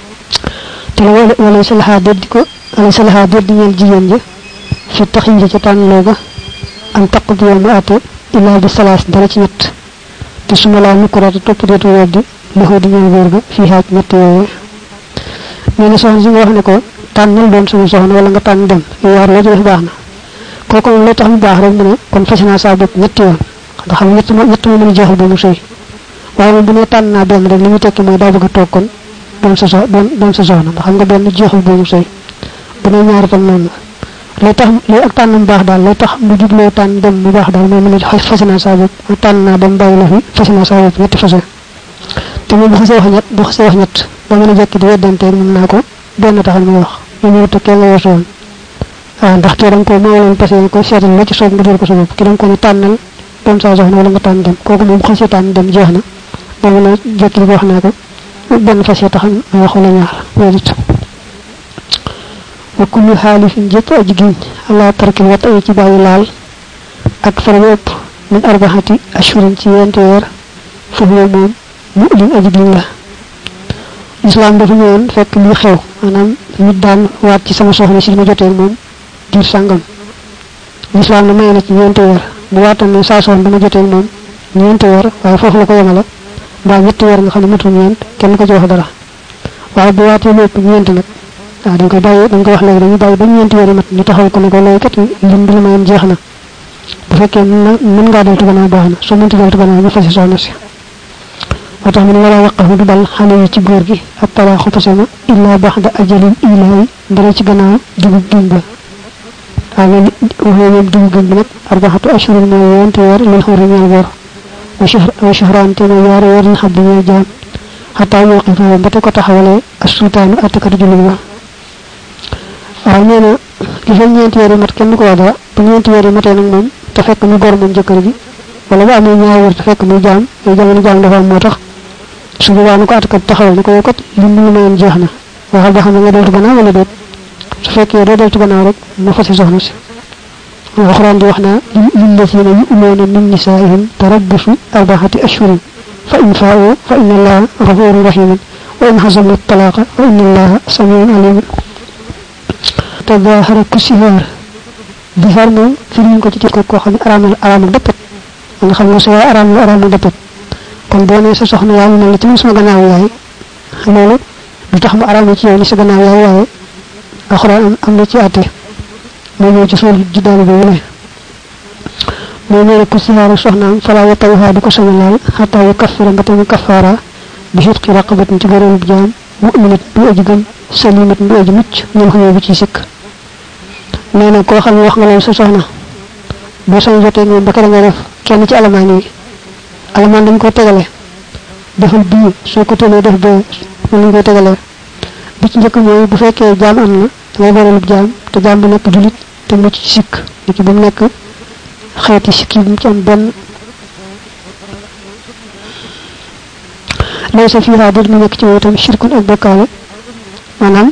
te la wala salaha déet di ñeel jigéen ja fi taxin ci tànn looga am taqut yow mu àtte illaa bi salaas dara ci ñett te suma laa nukkuraata topp deetu weddi loxo di ñeel góor ga fii xaaj ñett yooyu nee na soxna si nga wax ne ko tànnal doon sama soxna wala nga tànn dem yow yaar loo ci def baax na kooku moom lay tax mu baax rek mu ne kon fas naa saa bopp ñetti yoon nga xam ñett moo mën a jeexal ba mu sëy waaye moom bu ne tànn naa benn rek li muy tekki mooy daa bëgg a toog kon doon sa soxna ndax xam nga benn jeexul ba mu sëy bu ne ñaar itam noonu lay tax lay ak tànn mu baax daal lay tax mu jubloo tànn dem mu baax daal mooy mu ne fas naa saa bopp mu tànn naa dem bàyyi la fi fas naa saa bopp ñetti fase te moom bu xasee wax ñett ba mën a jekki di weddanteeg mën naa ko benn taxal muy wax ñu ñëw te kenn la wasoon waaw ndax kii da nga ko moo leen passé ko seetal la ci soob nga dóor ko sa bopp ki da nga ko ne tànnal doon saa soxna wala nga tànn dem kooku moom bu xasee tànn dem jeex na ba mën a jekki di ko wax naa ko benn fase taxal muy wax wala ñaar loolu it wa kullu xaalifin jëpp aji giñ ala tarkil wat ay ci bàyyi laal ak fara ëpp min arbaxati ashurin ci yenti weer foofu moom mu lim aji giñ la islam dafa ñëwoon fekk li xew maanaam nit daan waat ci sama soxna si ma jotee moom diir sàngam islam na maye na ci ñeenti weer bu waatoon ne saa soxna dama jotee moom ñeenti weer waaye foofu la ko yemale mbaa ñetti weer nga xam ne matul ñeent kenn ko ci wax dara waaye bu waatee lépp ñeent nag waaw dañ koy bàyyi dañ koy wax léegi dañuy bàyyi ba ñeenti weer mat ñu taxaw ko ne ko léegi kat lim bi la mayam jeex na bu fekkee mën ngaa deltu gannaaw baax na soo mënti deltu gannaaw ñu fasi soxna si moo tax mu ne wala waqafu du dal xale yi ci góor gi ak talaaxu pasema illa baxda ajalin ilaay dara ci gannaaw dugub giñ ba waaye waxee ñoom dugub giñ bi nag arbaxatu ashurin mooy ñeenti weer lil xuri ñeel góor وشهران تيما يار يار حد جام حتى يوقف باتي كو تخاولé السلطان اتكر جولي waaw nee na li fa ñeenti weer mat kenn ko wax dara bu ñeenti weer matee nag moom te fekk mu gor moom jëkkër ji wala bu amee ñaari weer te fekk muy jaam ay jamono jaam dafa am moo tax su boobaa nu ko atakat taxawal ni ko yow kat li mu mayoon jeex na waxal ba xam ne nga deltu gannaaw wala déet su fekkee doo deltu gannaaw rek mu fasi soxna si alxuraan di wax naa lillazina yu'luuna min nisaa'ihim tarabbusu arba'ati ashhurin fa in faa'u fa inna allaha ghafurun rahiim wa in hazamu talaaqa fa inna allaha samiun alim tadahara kusihaar dihaar moom firiñ ko ci koo xam ne araam ak dëppet nga xam ne sa yaay araam ak dëppet kon boo nee sa soxna yaa ngi mel ni ci sama gannaaw yaay loolu du tax mu araam ci yow ni sa gannaaw yaay waaye alxuraan am na ci àtte moo ñëw ci sool jiddaale bi wune moo ñëw kusihaar soxnaam fala yatawha du ko sañ laal xataa yu kaffira ba tamu kaffaara bi xitqi raqabatin ci góoróolub jaam mu'minat bu aji gëm salimat bu aji mucc ñoom xamee bi ci sikk nee na koo xam ne wax nga loolu sa soxna boo sañ jotee moom ba kere nga def kenn ci alamaan yi alamaan dañ ko tegale defal bii soo ko tëlee def bee mën nañ koy tegalee bi ci njëkk mooy bu fekkee jaam am na ngay boralub jaam te jaam bi nekk julit te mucc ci sikk ni ki ba mu nekk xeeti sikk yi mu ci am benn lay sa fiiraa dit mu nekk ci moom itam shirkun ak bokkaale maanaam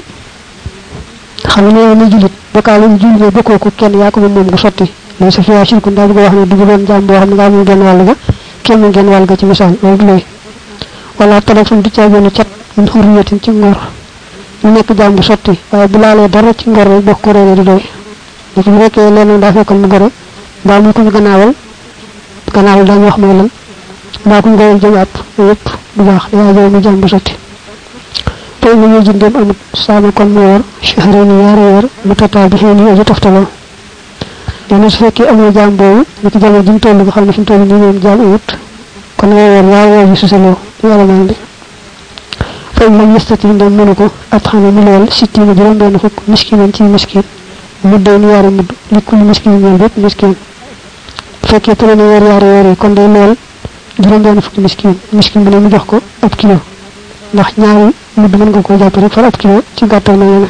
xam ne ne julit bokkaale yu julit ne bokkoo ko kenn yaa ko moom gu sotti lay sa fiiraa shirkun daa bëgg wax ne du doon jaam boo xam ne nga amul genn wàll ga kenn mu genn wàll ga ci misaal loolu du lay wala téléphone du caa benn cat min xurriyatin ci ngor ñu nekk jaam bu sotti waaye bu laalee dara ci ngor rek bokk ko réeré di doy léegi bu fekkee leneen daa fekkoon mu gore mbaa mu ko ñu gannaawal daañu wax mooy lan mbaa ku ñu goyal jëm àpp yëpp du baax yaa jow mu jaam bu sotti tey mu ñuy jëndeem amut saama kon mu wor shahrayn yaari weer mu tataa bi xëy aji toftaloo dana su fekkee amul jaam boobu ñu ci jamono jiñ toll nga xam ne fi mu toll nii moom jaam amut kon nga wor yaari weer yu susaloo yàlla maan bi fay lam yastati ndam mënu ko at xame mu lool sittiina juróom benn fukk miskinan ci miskin mu day ni yaari mudd li kulli miskin ñeel bépp miskin bu fekkee tële na weer yaari weer yi kon day lool juróom benn fukk miskin bu ne mu jox ko ab kilo ndax ñaari mudd mën nga koo jàpp rek far ab kilo ci gàttal na yene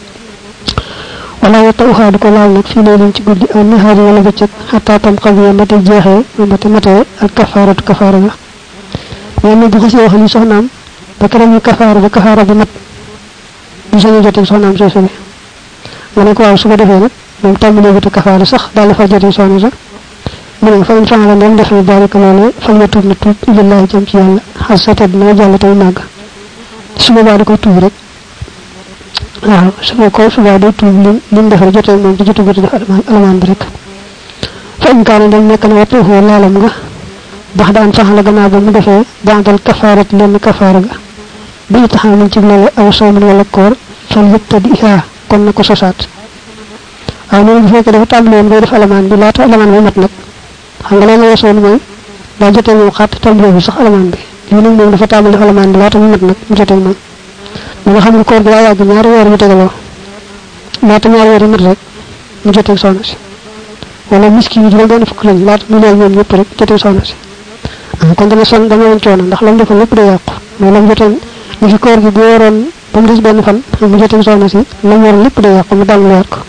wala wata uxaa du ko laal nag fii leen ci guddi aw nahaari wala bëccëg xataa tam xabiya mate jeexee mate matee ak kafaaratu kafaara ga mais ni bu xasee wax li soxnaam ba keroog ñu kafaara bi mat du sañu jotee soxnaam sooy sobe nga ne ko waaw su ko defee nag moom tàmbalee wuti kafaara sax daal dafa jotee soxna sax mu ne fa ñu faala ndem def na barika loolee fa ñu tuub na tuub ilallahi jëm ci yàlla xasata dina jàll tey màgg su boobaa da koy tuub rek waaw su ko subaa day tuub lim def rek jotee moom ci jotu def alamaan bi rek fa in kaana ndem nekk na wattuxoo laalam nga bax daan faxala gannaaw ba mu defee bandal kafaarat lenn kafaara ga bi itaxaamin ci loolu aw soomin wala koor fal yëttadi ihaa kon na ko sosaat waaw loolu bu fekkee dafa tàmbali woon bay def alamaan bi laata alamaan bi mat nag xam nga leen weesoon mooy daa jotee moom xaat tàmbali bi sax alamaan bi lii nag moom dafa tàmbali def alamaan bi laata mu mat nag mu jotee moom da nga xam ne koor gi daa yàgg ñaari weer yu tegaloo laata ñaari weer yi mat rek mu jotee soxna si wala miskin yi juróom benn fukk lañ laata mu leer ñoom ñëpp rek jotee soxna si kon dama woon coono ndax lam defoon lépp day yàqu mais lam jotoon ni fi koor gi bu waroon ba mu des benn fan mu jotee soxna si lam waroon lépp day yàqu mu dal leer ko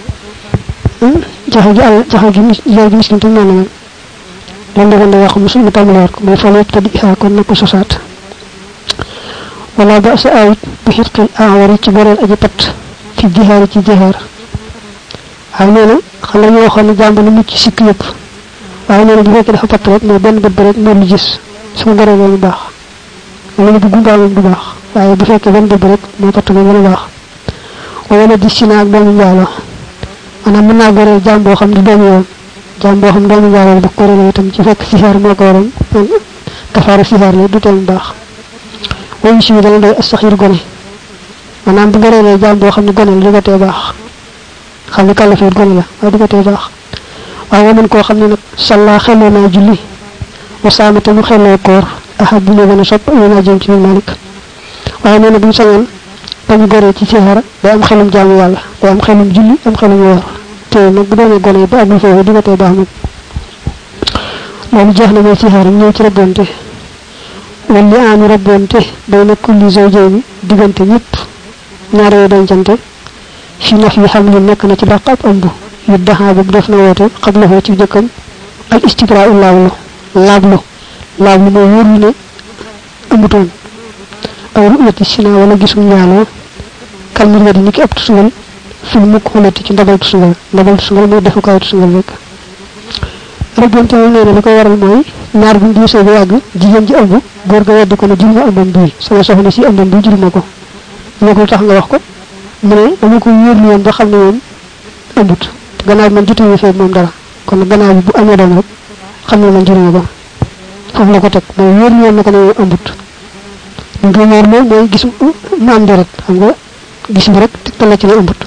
jaxe gi miskin tam noonu lam defoon day yàqu mu tàmm leer ko mais fal yëpp tadi xaa kon na ko sosaat wala ba sa ayit bi xitqil awari ci boreel aji pat fi jihaari ci jihaar waaw nee na xam nga ñoo waxoon ne jàmb na mucc sikk yëpp waaye nee na bu fekkee dafa patt rek mooy benn bët ba rek moo lu gis su ko goree lu baax wala bu gumbaa moom du baax waaye bu fekkee benn bët ba rek moo patt moom gën a baax wala di sina ak doomu njaaloo maanaam mën naa goree jaam boo xam ne doomu yoon jaam boo xam doomu njaaloo bu ko goree itam ci fekk sihaar moo ko waroon kafaara sihaar la du teel bu baax wayu si dana doy astaxir gone maanaam bu goree jaam boo xam ne gone la du ko tee baax xam ne kàllafeet gone la waaye du ko tee baax waaye waman koo xam ne nag salla xelloo naa julli wasaamate mu xelloo koor ahad bu ñu gën a sopp yo naa jëm ci min malik waaye nee na bu ñu sañoon bañu goree ci sihaara day am xelum jaamu yàlla day am xelum julli am xelum woor te nag bu doonee gone ba agul foofu di ko tee baax moom loolu jeex na may ci xaaram ñëw ci rabbonte wal li aanu rabbonte bayna kulli zawjayni diggante ñëpp ñaar yoo dencante fi naf yi xam li nekk na ci dàq ab ëmb yu daxaa bu def na woote xablahu ci jëkkam al istibra'u laablu mooy wóorlu ne ëmbutoon aw ru'yati sina wala gisum njaaloo kalmir wadi ni ki ab tusungal fil mukk xulati ci ndabal tusungal mooy defukaay tusungal rek rabbonte moom nee na li ko waral mooy ñaar buñ diisee ba yàgg jigéen ji ëmb góor ga weddi ko ne jur ma ëmbam bii sama soxna si ëmbam bii jur ma ko ñu ko tax nga wax ko mu ne dama ko wóorlu woon ba xam ne moom ëmbut gannaaw man jotuñu fee moom dara kon gannaaw bi bu amee doom rek xam ne man jur ma ko foofu la ko teg mooy wóorlu woon na ko ne moom ëmbut ñu ko wóorlu mooy gis mu am deret xam nga gis bi rek tegtal la ci ne ëmbut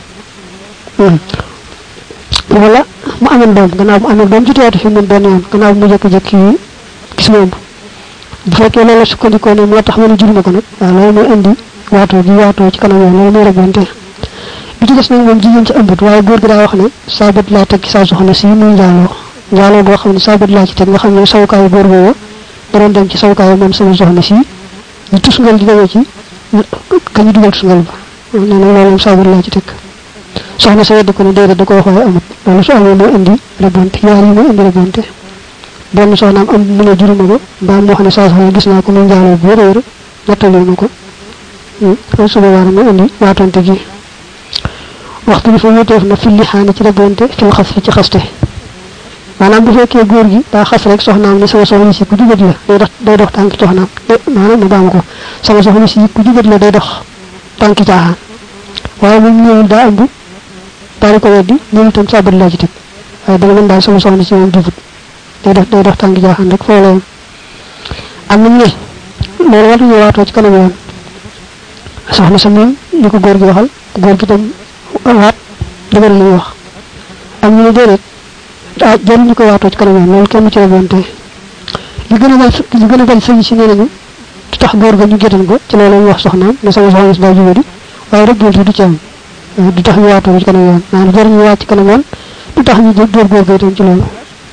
wala mu amoon doom gannaaw mu amoon doom joteetu fi moom benn yoon gannaaw mu jékki-jékki gis mu ëmb bu fekkee loolu sukkandikoo ne moo tax ma ne jur ma ko nag waaw loolu mooy indi waatoo ci kanam yoon loolu mooy rabbonte bi ci des nag moom jigéen ci ëmbut waaye góor gi daa wax ne saa bët laa teg ci saa soxna si muy njaaloo boo xam ne saa bët laa ci teg nga xam ne sawukaayu góor boobu da doon dem ci sawukaayu moom sama soxna si ñu tusngal di demee ci ka ñu dugal tusngal ba nee na loolu moom saa bët laa ci teg soxna sa weddi ko ne déedéet da ko wax waaye amut loolu su amee mooy indi rabbonte yaar yi mooy indi rabbonte benn soxnaam am mu ne juruma ko mbaa mu wax ne saa soxna gis naa ko muy njaaloo bu wér nattali ma ko loolu su boobaa mooy indi waatonte gi waxtu bi fa wuteef na fi lixaani ci rabbonte fil xas ci xaste maanaam bu fekkee góor gi daa xas rek soxnaam ne sama soxna si ku jugat la day dox tànki soxnaam maanaam ma baamu ko sama soxna si ku jugat la day dox tànki caaxaan waaye moom ñëwul daa ëmb daal ko weddi ñëwul tam sabat laa ci teg waaye dana mën daal sama soxna si moom jubut day dox tànki caaxaan rek foo leen am nañ ne loolu war nañu waatoo ci kanam yoon soxna sa moom ñu ko góor gi waxal góor gi tam waat dëgër li wax am ñu ne déedéet jarul ñu ko waatoo ci kanam yoon loolu kenn ci rabbonte li gën a bañ sëñ si nee nañu du tax góor ga ñu gétan ko ci loolu ñu wax soxnaam ne sama soxna si daa jubadi waaye rabbonte du ci am du tax ñu waatoo ci kanam yoon maanaam jarul ñu waat ci kanam yoon du tax ñu dóor góor ga itam ci loolu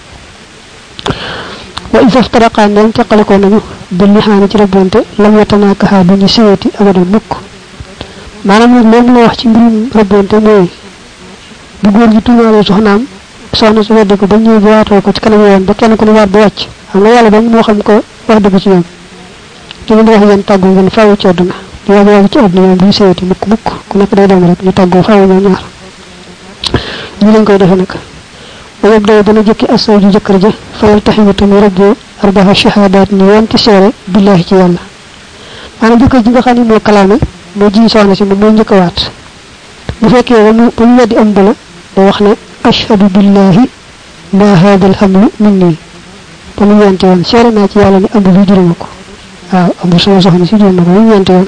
wa isa ftaraqa ndem teqalikoo nañu bi lixaani ci rabbonte lam yatanaakaha du ñu siweeti abadan mukk maanaam nag loolu la wax ci mbirum rabbonte mooy bu góor gi tuumaalee soxnaam soxna su weddi ko ba ñëw ba waatoo ko ci kanam yoon ba kenn ku ne waat ba wàcc xam nga yàlla dong moo xam ko wax dëgg ci ñoom ci ñu wax yéen tàggu ngeen faaw ci àdduna di yàgg ci àdduna ñoom duñu siweeti mukk ku nekk day dem rek ñu tàggoo faaw ñoom ñaar ñu lañ koy defe nag wa yabda dana jëkki asawju jëkkër ja fayal taxiyu tamu rabboo arbaa shahadaat ni yanti seere billahi ci yàlla maanaam jëkkër ji nga xam ne moo kalaame moo jiñ soxna si moom mooy njëkk a waat bu fekkee ba mu weddi am bala day wax ne ashhadu billahi ma hada alhamlu minni ba mu ñeenti yoon seere naa ci yàlla ni ëmb bi juruma ko waaw ëmb sama soxna si jur na ko ba mu ñeenti yoon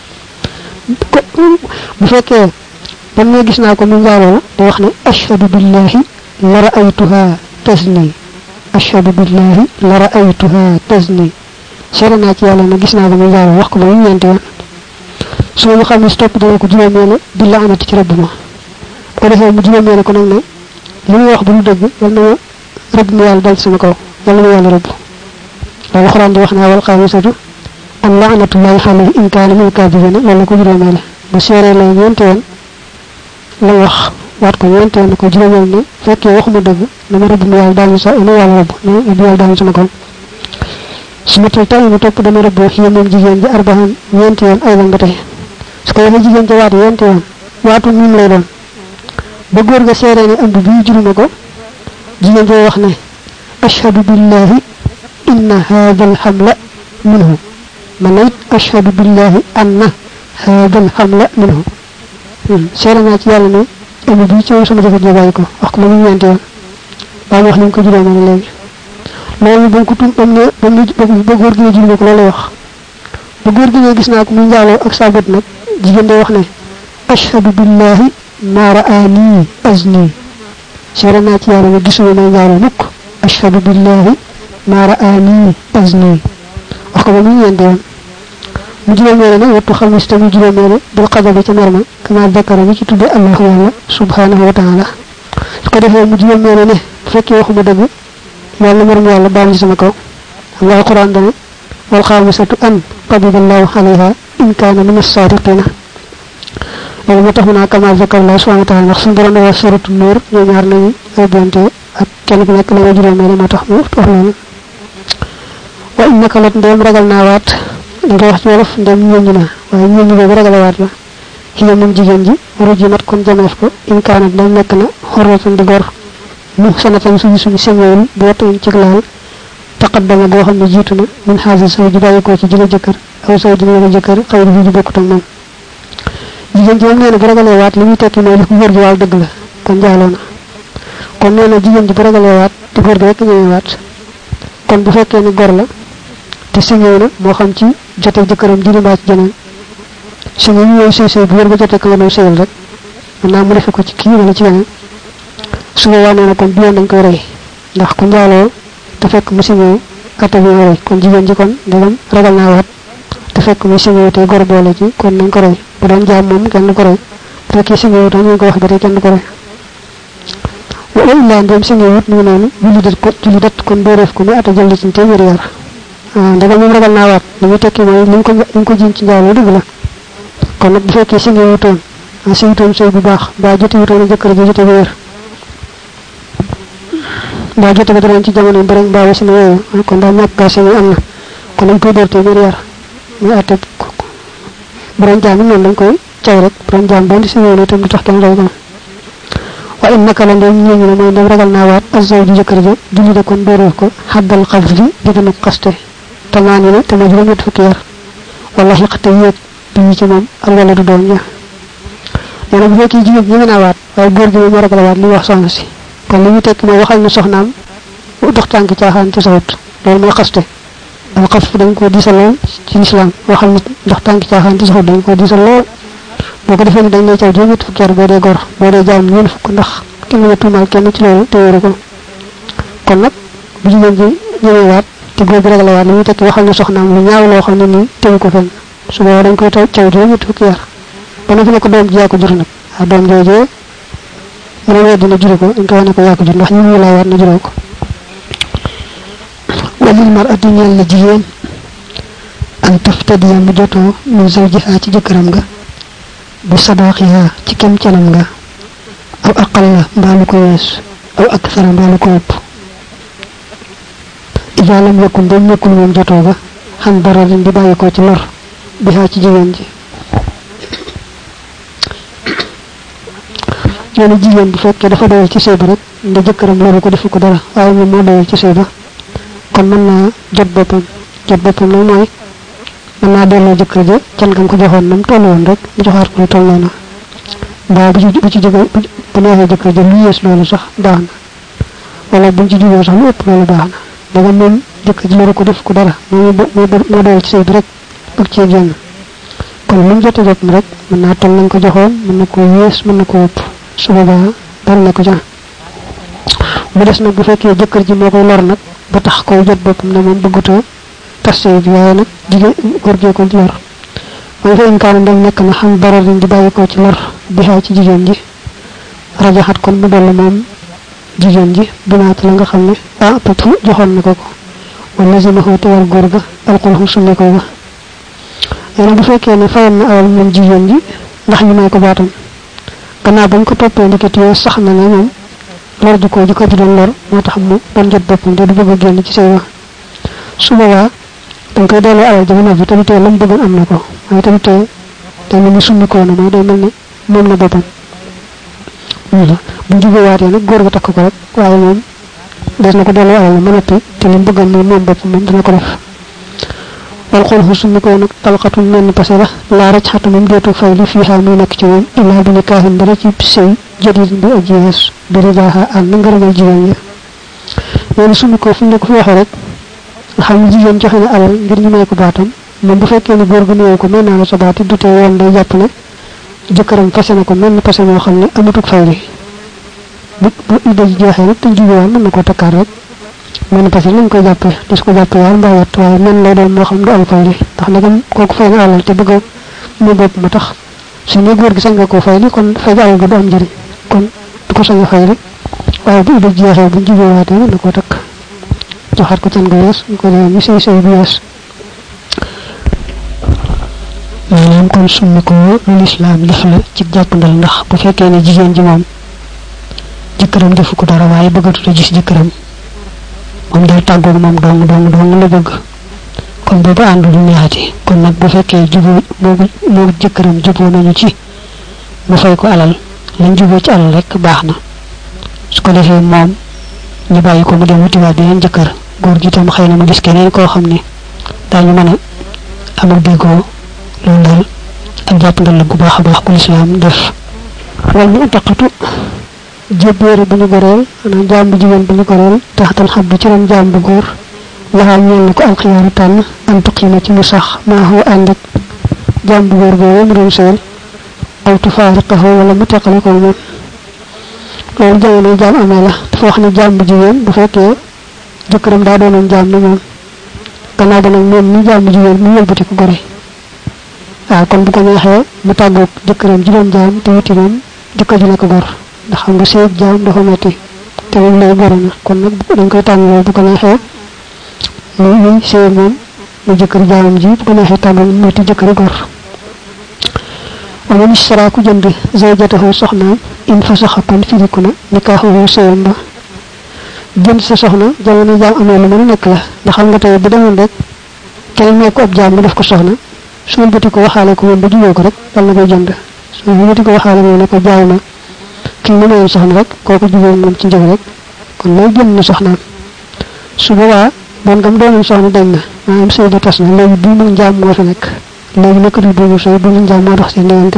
bu fekkee ba mu gis naa ko mu njaaloo day wax ne ashhadu billahi la ra'aytuha tazni ashhadu billahi la ra'aytuha tazni seere naa ci yàlla ne gis naa ko mu njaaloo wax ko ba mu ñeenti yoon su ma xam ne si topp dana ko juróomeele di la anati ci rabb ma ko defee mu juróomeele ko nag ne li muy wax bu mu dëgg yal na ma rëbb mi yàlla dal sama kaw yal na ma yàlla rëbb loolu xuraan di wax naa wal xaamisatu an laanatullahi alayhi in kaana min kaadibina loolu la ko juróomeele ba seeree la ñeenti yoon la wax waat ko ñeenti yoon ko juróomeel ne fekkee waxuma dëgg na ma rëbb mi yàlla daal sa ina yàlla rëbb na rëbb yàlla daal sama kaw su ma tal tal mu topp dama rëbboo xii moom jigéen ji arbahan ñeenti yoon ay lan ba tey su ko defee jigéen ca waat ñeenti yoon waatu miim lay doon ba góor ga seeree ne ëmb bii juruma ko jigéen ja wax ne ashhadu billahi inna hadha alhamla minhu man it ashhadu billahi anna hadha alhamla minhu seere naa ci yàlla ne ëmb bii ci sama jëkkër ja bàyyi ko wax ko ma ñu ñeenti yoon waaye wax nañ ko juróomee léegi loolu ba ko tum ba góor gi ne juruma ko loolu wax ba góor gi ne gis naa ko muy njaaloo ak sa bët nag jigéen day wax ne ashhadu billahi ma ra'ani azni seere naa ci yàlla ne gisuma may njaaloo mukk ashhadu billahi ma ra'ani azni wax ko ba muy ñeenti yoon mu juróomeele ne wattu xamis tamit juróomeele bil qadabi ca merma kama dakara mi ci tudde allahu yàlla subhanahu wa taala su ko defee mu juróomeele ne bu fekkee waxuma dëgg yàlla merum yàlla baal ci sama kaw الله القرآن دنا والخامسة أن قبض الله عليها إن كان من الصادقين لما تخنا كما ذكر الله سبحانه وتعالى نخصم برنا سورة النور ñaar nañu ay bonté ak kenn ku nekk la nga juróom ma tax mu wax loolu wa innaka lat ndem ragal naa waat nga wax ci wolof ndem ñëñu na waaye ñëñu boobu ragal waat la hiya moom jigéen ji ruji mat kon jameef ko in kaanat ndem nekk na xorratan di gor mu sanatan suñu semewul bu wattuñ ci laal taqaddama boo xam ne jiitu na min xaasi saw ji bàyyi ko ci jële jëkkër aw saw ji la jëkkër xëy bi ji bokkut ak moom jigéen ji moom nee na bu ragalee waat li muy tekki mooy li ko góor gi waal dëgg la kon jaaloo na kon nee na jigéen ji bu ragalee waat te góor gi rek ñëwee waat kon bu fekkee ni gor la te siñëw na moo xam ci jote jëkkëram ji mbaa ci jeneen siñëw ñëw sëy bu góor ga jote ko nga doon sëyal rek mën naa mu defe ko ci kii wala ci weneen su boobaa nee na kon biyoon dañ koy rey ndax ku njaaloo te fekk mu siñëw atta bi rey kon jigéen ji kon ndegam ragal naa waat te fekk mu siñëw te gor boole ci kon nañ ko rey bu doon jaam moom kenn ko rey fekkee siñëw tam ñu ko wax ba tey kenn ko rey wa illa ndem siñëw wut ñu noonu julli dat kon dooreef ko mu atta jël ci téeméeri yar ndegam moom ragal naa waat li muy tekki mooy li ko jiñ ci njaaloo dëgg la kon nag bu fekkee siñëw wutoon siñutoon sëy bu baax mbaa jote wutoon jëkkër ji jote bu wér mbaa jote ba doon ci jamono bi rek mbaa wasi na yooyu kon daal ñàkk gaa siñëw am na kon dañ koy door téeméeri yar muy atte bu doon jaam noonu lañ koy cay rek bu doon jaam doon siñëw itam du tax kenn rey ko wa in naka la ndem ñëñu ne mooy ndem ragal naa waat azzaw ji jëkkër ja julli de kon dooreef ko xaddal xaf ji jëgën ak xaste tamaani na te ma juróom ñett fukki yar wala xiqte yéeg bi ci moom ak wala du doom ja nee na bu fekkee jigéen ñi mën a waat waaye góor gi moom ragal waat li wax soxna si kon li ñu tekki mooy waxal na soxnaam dox tànk caaxaan ci sawut loolu mooy xaste al xaf dañ ko diisal lool ci lislaam waxal na dox tànk caaxaan ci sawut dañ ko diisal lool boo ko defee ni dañ lay caw juróom ñett fukki yar boo dee gor boo dee jaam ñeen fukk ndax kenn nga tuumaal kenn ci loolu te wéeru ko kon nag bu jigéen ji ñëwee waat te góor gi ragal waat li ñu tekki waxal na soxnaam lu ñaaw loo xam ne nii tewu ko fenn su boobaa dañ koy caw juróom ñett fukki yar ba na fi ne ko doom ji yaa ko jur nag waaw doom joojee mu ne weddi na jure ko dañ koy wax ne ko yaa ko jur ndax ñu ngi laa waat na juróo ko walil mar ati ñeel na jigéen an taftadiya mu jotoo min zawjiha ci jëkkëram nga bi sadaaqiha ci kem canam nga aw aqal la mbaalu ko wees aw akthara mbaalu ko ëpp ida lam yakun ba nekkul moom jotoo ga xam dararin di bàyyi ko ci lor bi haa ci jigéen ji ñoo jigéen bu fekkee dafa doyal ci sëy ba rek nda jëkkëram loolu ko defu ko dara waaye moom moo doyal ci sëy ba kon mën naa jot boppam nag mooy mën naa delloo jëkkër ja can gam ko joxoon nam toll woon rek mu joxaat ko lu toll noonu mbaa bu ci jóge bu neexee jëkkër ja lu yées loolu sax baax na wala buñ ci jógee sax lu ëpp loolu baax na daga moom jëkkër ji loolu ko def ko dara moo doyal ci sëy bi rek bëgg cee génn kon lu mu jot boppam rek mën naa toll nañ ko joxoon mën na ko yées mën na ko ëpp su boobaa dara ne ko ca mu des nag bu fekkee jëkkër ji moo koy lor nag ba tax koy jot boppam ne moom bëggutoo tas sëy bi waaye nag jigéen góor gee ko lor mooy fa inkaana ndem nekk na xam dara dañ di bàyyi ko ci lor bi xaay ci jigéen ji rajaxat kon mu dolli moom jigéen ji binaa ci la nga xam ne patu joxoon na ko wala si maxoo te war góor ga alxurxu sunne ko ga yéen bu fekkee ne fayoon na awal moom jigéen ji ndax ñu may ko baatam gannaaw bañ ko toppee ndikati yoo sax na ne moom lor ji ko ji doon lor moo tax mu doon jot boppam te du bëgg a génn ci sëy wa su boobaa dañ koy delloo alal ja ba noppi te du tee la mu bëggoon am na ko waaye te du tee day mel ni summi koo na mooy day mel ni moom na boppam bu jugewaatee nag góor ga takk ko rek waaye moom des na ko delloo alal ba noppi te li mu bëggoon muy moom boppam moom dina ko def wal xol summi koo nag talxatul mel ni passé la laa raj xatu moom deetu fay li fii xaa muy nekk ci moom illaa bi nikaahin dara ci sëy jadid bi aji yees bi ridaaha ànd na ngërëmal jigéen ñi loolu summi koo fu ñu ko fi waxee rek nga xam ne jigéen joxe na alal ngir ñu may ko baatam moom bu fekkee ne góor gu néew ko may naa la sa baat du tee yoon day jàpp ne jëkkëram fase na ko mel ni passé moo xam ne amatuk fay li bu idda ji jeexee nag te jugewaat mën na koo takkaat rek mel ni passé lañ koy jàppee dis ko jàppee yaar mbaa yett waaye men lay doon moo xam du am fay li ndax nagam kooku fay na alal te bëgg mu bopp ma tax su ne góor gi sañ nga koo fay li kon fay alal ga du am njëriñ kon du ko sañ a fay li waaye bu idda ji jeexee bu jugewaatee mën na koo takk joxaat ko tan gu yees ko ne mi sey sey bu yees maanaam kon summi ko lu lislaam def la ci jàppandal ndax bu fekkee ne jigéen ji moom jëkkëram defu ko dara waaye bëggatut a gis jëkkëram moom day tàggoog moom dong la bëgg kon boobu àndu du neexati kon nag bu fekkee juboo moo jëkkëram juboo nañu ci mu fay ko alal lañ juboo ci alal rek baax na su ko defee moom ñu bàyyi ko mu dem wutiwaat beneen jëkkër góor gi tam xëy na mu gis keneen koo xam ne daañu mën a amul déggoo loolu daal ak jàppandal la bu baax a baax bu lislaam def wal mu taqatu jébbeere bu ñu goreel maanaam jaam bu jigéen bu ñu goreel taxatal xabdu ci ron jaam bu góor laxaa ñeel na ko alxiyaaru tànn an tuqiima ci mu sax maa xoo ànd ak jaam bu góor boobu mu doon sëyal aw tufaariqahu wala mu teqale ko moom loolu jamono jaam amee la dafa wax ne jaam bu jigéen bu fekkee jëkkëram daa doonoon jaam ni moom gannaaw ba nag moom ni jaam bu jigéen mu wëlbati ko gore waaw kon bu ko neexee mu tàggoog jëkkëram ji doon jaam te wuti moom jëkkër ji nekk gor ndax xam nga seeg jaam dafa metti te moom lay gore na kon nag dañ koy tànn loolu bu ko neexee muy seeg moom mu jëkkër jaamam ji bu ko neexee tàggoog mu wuti jëkkëri gor wala nisra ku jënd zawjatahu soxnaam in fasaxa kon firiku na nikaaxuhu sëyam ba jënd sa soxna jamono jaam amee lu mën a nekk la ndax xam nga tey bu demoon rek keneen nekk ab jaam mu def ko soxna su wëlbati ko waxaale ko moom ba juboo ko rek dal na koy jënd su wëlbati ko waxaale moom ne ko jaay na kii mu mayoon soxna rek kooku juboo moom ci njëg rek kon lay jënd na soxnaam su boobaa bon gam doonoon soxna dañ na maanaam sëy ba tas na léegi bii mu njaam moo fi nekk léegi nekkatul boobu sëy bu mu njaam moo dox seen diggante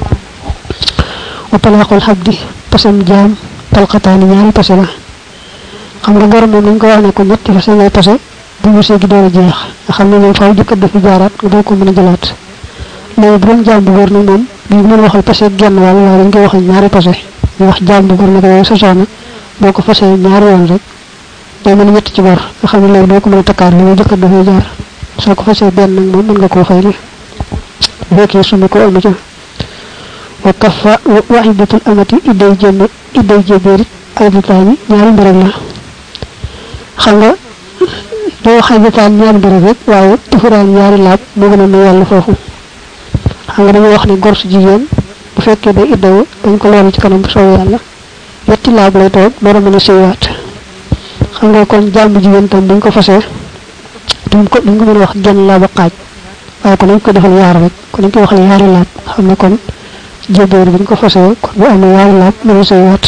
wa talaaxul xabdi pasam jaam talxataani ñaari pase la xam nga gor moom nañ ko wax ne ko ñetti fase ngay pase bu mu séegi door a jeex nga xam ne moom faaw jëkkat dafa jaaraat nga doo ko mën a jëlaat léegi bu doon jaam bu góor nag moom bii mën waxal pase genn wàll waaye dañ koy waxal ñaari pase ñu wax jaam bu góor ne ko yow sa soxna boo ko fase ñaari yoon rek day mën a ñett ci bor nga xam ne léegi doo ko mën a takkaar li nga jëkkat dafay jaar soo ko fase benn nag moom mën nga koo fay li bu fekkee sumi ko amu ca wa kafa wahidatul amati idday jébéerit ay bitaani ñaari mbërëg la xam nga doo wax ay bitaan ñaari mbërëg rek waaye tufuraan ñaari laab moo gën a ne yàlla foofu xam nga dañuy wax ne gor su jigéen bu fekkee day iddawu dañ ko loolu ci kanam bu soow yàlla yetti laab lay toog door a mën a sëywaat xam nga kon jàmbu jigéen tam buñ ko fasee duñ ko mën a wax genn laab a xaaj waaye kon dañ ko defal yaar rek kon dañ ko waxal yaari laab xam ne kon jébéer buñ ko fasee kon bu amee yaari laab mën a sëywaat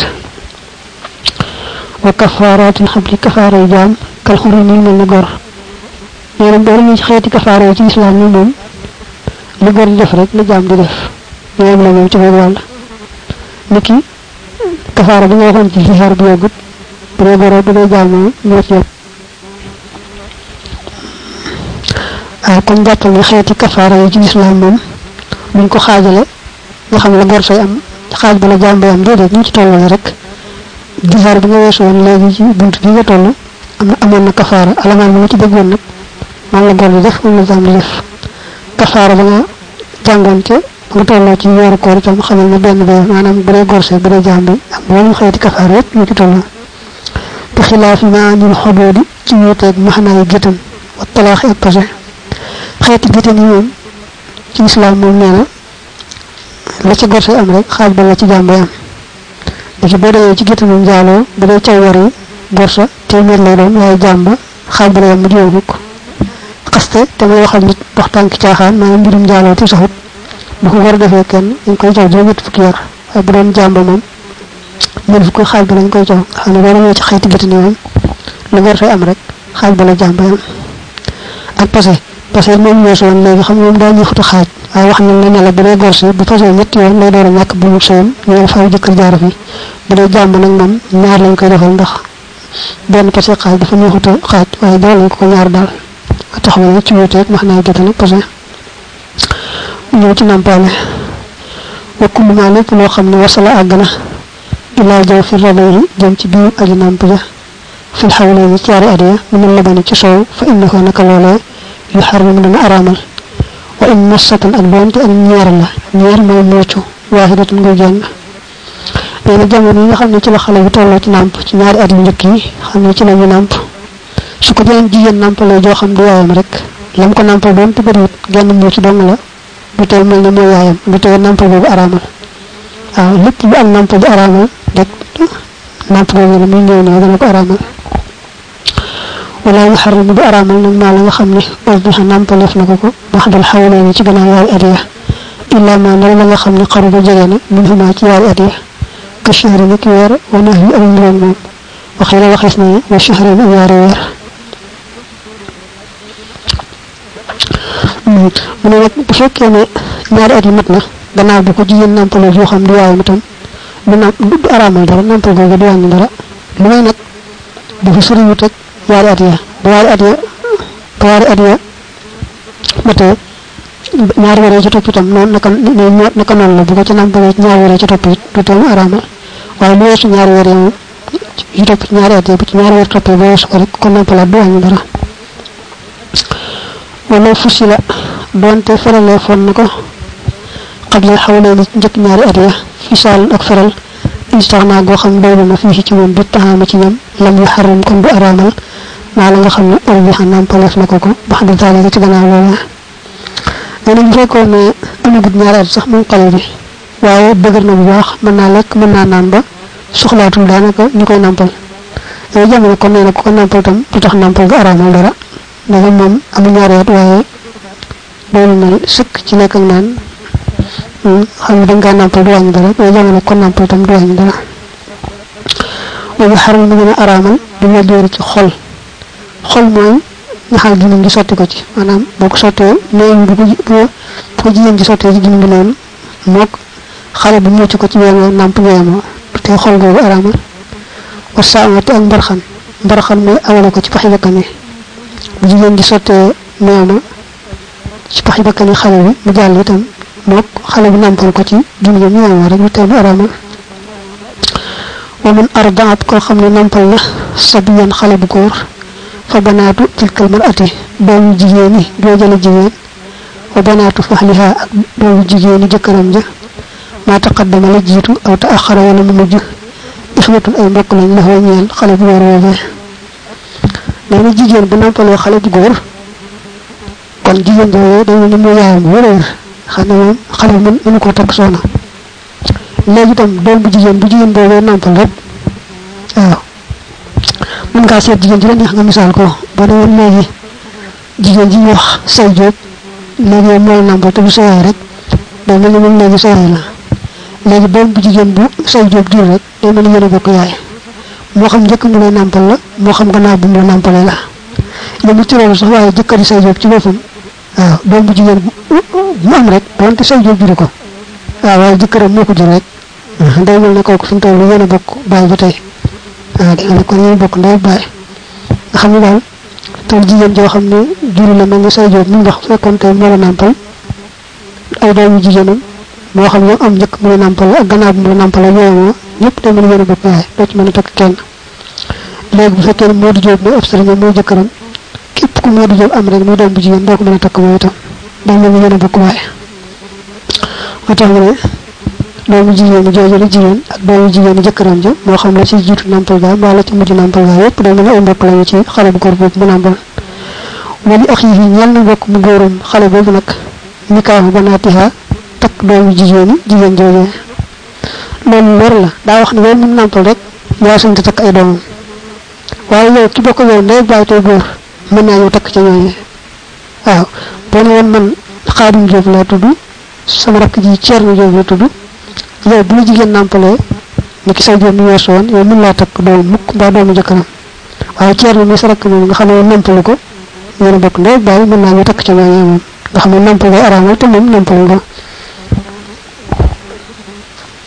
wa kafaaraatul xabli kafaara yi jaam kal xuri nii mel ni gor nee na boo ñu ci xeeti kafaara yi ci islam ni moom li gor di def rek la jaam di def ñoom la moom ci boobu wàll niki kafaara bi nga waxoon ci zihaar bu yàggut bu dee goro bu dee jaam moom ñoo ci yëpp waaye kon jàppal ne xeeti kafaara yi ci islam moom buñ ko xaajale nga xam la gor say am xaaj ba la jaam bay am déedéet ñu ci tollale rek jihaar bi nga weesu woon léegi ci buntu bi nga toll amoon na kafaara alamaan bi nga ci déggoon nag moom la gor di def moom la jaam di def kafaara ba nga jàngoon te ba nga tolloo ci weeru koor itam xamal ne benn bee maanaam bu dee gorse bu dee jaam bi am boolu xeeti kafaara yëpp ñu ci tolloo bi xilaafi maanil xoboodi ci wuuteeg maxnaay gétam wa talaaxi ak pase xeeti gétam yi moom ci islam moom nee na la ci gorse am rek xaaj ba la ci jaam bay am léegi boo demee ci géttanum njaaloo bu dee caw war yi gorsa téeméer lay doon waaye jàmba xaaj ba la yam mu juróom fukk xaste te muy waxal nit dox tànk caaxaan maanaam mbirum njaaloo te saxut bu ko war a defee kenn dañ koy caw juróom ñett fukki yar waaye bu doon jàmba moom ñeent fukki xaaj ba lañ koy caw xam ne boo demee ci xeeti géttan yi moom lu gorse am rek xaaj ba la jàmba yam ak passé moom weesu woon léegi xam nga moom daa ñëfuta xaaj waaye wax nañ ne la bu dee gorse bu passé ñetti yoon lay door a ñàkk bu mu sëyam ñu faaw jëkkër jaar fi bu dee jàmm nag moom ñaar lañ koy defal ndax benn passé xaaj dafa ñëfuta xaaj waaye dara lañ ko ñaar daal taxaw na ci wuuteeg wax naa gëtana passé ñëw ci nampaale wa kullu ma lépp loo xam ne wasala àgg na ilaa jaw fi rabayhi jëm ci biir aji namp ja fil xawlayni ci yaari at ya min labani ci soow fa innahu naka loolee yu xarrimu dana araamal wa in massatan ak doonte ak ñeer la ñeer mooy muucu waaxidatun ngay jàng nee na jamono yi nga xam ne ci la xale bi tolloo ci nàmp ci ñaari at yu njëkk yi xam ne ci la ñu nàmp su ko jeneen jigéen nampalee joo xam du yaayam rek lam ko nampal doon te bëriwut genn mu ci dong la du teel mel ne mooy yaayam du teel nampal boobu araamal waaw lépp lu am nampal di araamal rek namp googu la muy ñëw ne dana ko araamal wala yu xaramu du araamal nag maa la nga xam ne wasbixa nampaleef na ko wax dal xawlee ni ci gannaaw yaari at ya illa ma nal la nga xam ne xaru ba jege na min huma ci yaari at ya ka shahri ni ki weer wa nax yu amul roon moom waxee la waxees na wa shahri ni yaari weer mu ne nag bu fekkee ne ñaari at yi mat na gannaaw bu ko jigéen nampalee yoo xam du yaayam itam du araamal dara nampal googu du wàññi dara lu may nag dafa soriwut ak yaari at ya ba yaari at ya matee ñaari weer ci topp itam noonu naka noonu la bu ko ci nampalee ci ñaari weer ci topp it du teel araamal waaye lu weesu ñaari weer yi ci topp ci ñaari at ya bu ci ñaari weer toppee ba weesu ko rek kon nampalaat du wàññi dara wala fusi la doonte feralee foon na ko xabla xawlee ni njëkk ñaari at ya fisaal ak feral istaxnaa goo xam doy na fii ci moom bi taxaama ci ñam lam yu xaram kon du araamal maa la nga xam ne or bi xam nampaleef na ko bax da taalika ci gannaaw loola nee na bu fekkoon ne amagut ñaari at sax moom xale bi waaye dëgër na bu baax mën naa lekk mën naa naan ba soxlaatul daanaka ñu koy nampal yooyu jamono kon nee na ku ko nampal tam du tax nampal ga araamal dara ndax moom amul ñaari at waaye doolu na sëkk ci lekk ak naan xam ne dañ kaa nampal du wàññi dara yooyu jamono kon nampal tam du wàññi dara boobu xaram mu gën a araamal du ma jóori ci xol mooy ñaxal gi ngi sotti ko ci maanaam boo ko sottee néew bu ko jigéen ji sottee ci gin bi noonu mook xale bu mucc ko ci weemoo namp weemoo te xol googu araamal wasa amate ak mbarxan mooy awale ko ci paxi bakkan yi bu jigéen ji sottee néew ma ci paxi bakkan yi xale bi mu jàll itam mook xale bu nampal ko ci gin bi weemoo rek lu teel araamal wa man ardaat koo xam ne nampal na sabiyan xale bu góor fa banaatu tilkal mar'ati doomu jigéen yi joojale jigéen wa banaatu fahliha ak doomu jigéen yi jëkkëram ja maa taqaddama la jiitu aw taaxara wala mu mujj ixwatul ay mbokk lañ la xoo ñeel xale bu góor woowee nee na jigéen bu nampalee xale bu góor kon jigéen joowee dañu ne mu yaayam wéréer xam ne moom xale bi mënu koo takk soxna léegi itam doom bu jigéen boobee nampal rek waaw mën ngaa seet jigéen ji la neex nga misaal ko ba demoon léegi jigéen ji wax say jóob léegi mooy nampal te bu sa yaay rek day mel ni moom léegi sa yaay la léegi doom bu jigéen bu say jóob jur rek day mel ni yéen a bokk yaay moo xam njëkk mu lay nampal la moo xam gannaaw bu mu la nampalee la yëmul ci loolu sax waaye jëkkëri say jóob ci boppam waaw doom bu jigéen bu am rek doonte say jóob juru ko waaw waaye jëkkëram moo ko jur rek day mel ne kooku fi mu toll yéen a bokk baay ba tey waaw danga ne kon yéen bokk ndey baay nga xam ne daal tool jigéen joo xam ne juru la mel ne say jóob mi wax fekkoon tey moo la nampal ay doomu jigéenam moo xam ñoom am njëkk mu la nampal ak gannaaw bu mu la nampal ñooñu ñëpp day mën a yéen a bokk yaay doo ci mën a takk kenn léegi bu fekkee ne Modou Diop mooy ab sëriñam mooy jëkkëram képp ku Modou Diop am rek muy doom bu jigéen doo ko mën a takk mooy itam day mel ni yéen a bokk waay moo tax mu ne doomu jigéen jooju la jigéen ak doomu jigéen jëkkëram ja moo xam la ci jiitu nampal ga mbaa la ci mujj nampal ga yëpp day mel ni ay mbokk lañu ci xale bu góor boobu mu nampal wali ak yi ñal na mbokk mu góoram xale boobu nag nikaahu banaatiha takk doomu jigéen joojee loolu lor la daa wax ne yow mu nampal rek yaa sañ te takk ay doomam waaye yow ki bokk yow ndey bàyyi tey góor mën naa ñëw takk ca ñooñee waaw boo ne woon man Xaadim Jóob laa tudd sama rakk ji Ceerno Jóob la tudd yow bu la jigéen nampalee ni ki say Jóob mi weesu woon yow mën laa takk doomu mukk mbaa doomu jëkkëram waaye Ceerno mi sa rakk moom nga xam ne nampalu ko yéen a bokk ndey bàyyi mën naa ñëw takk ca ñooñee moom nga xam ne nampal ngay araamal te moom nampalu nga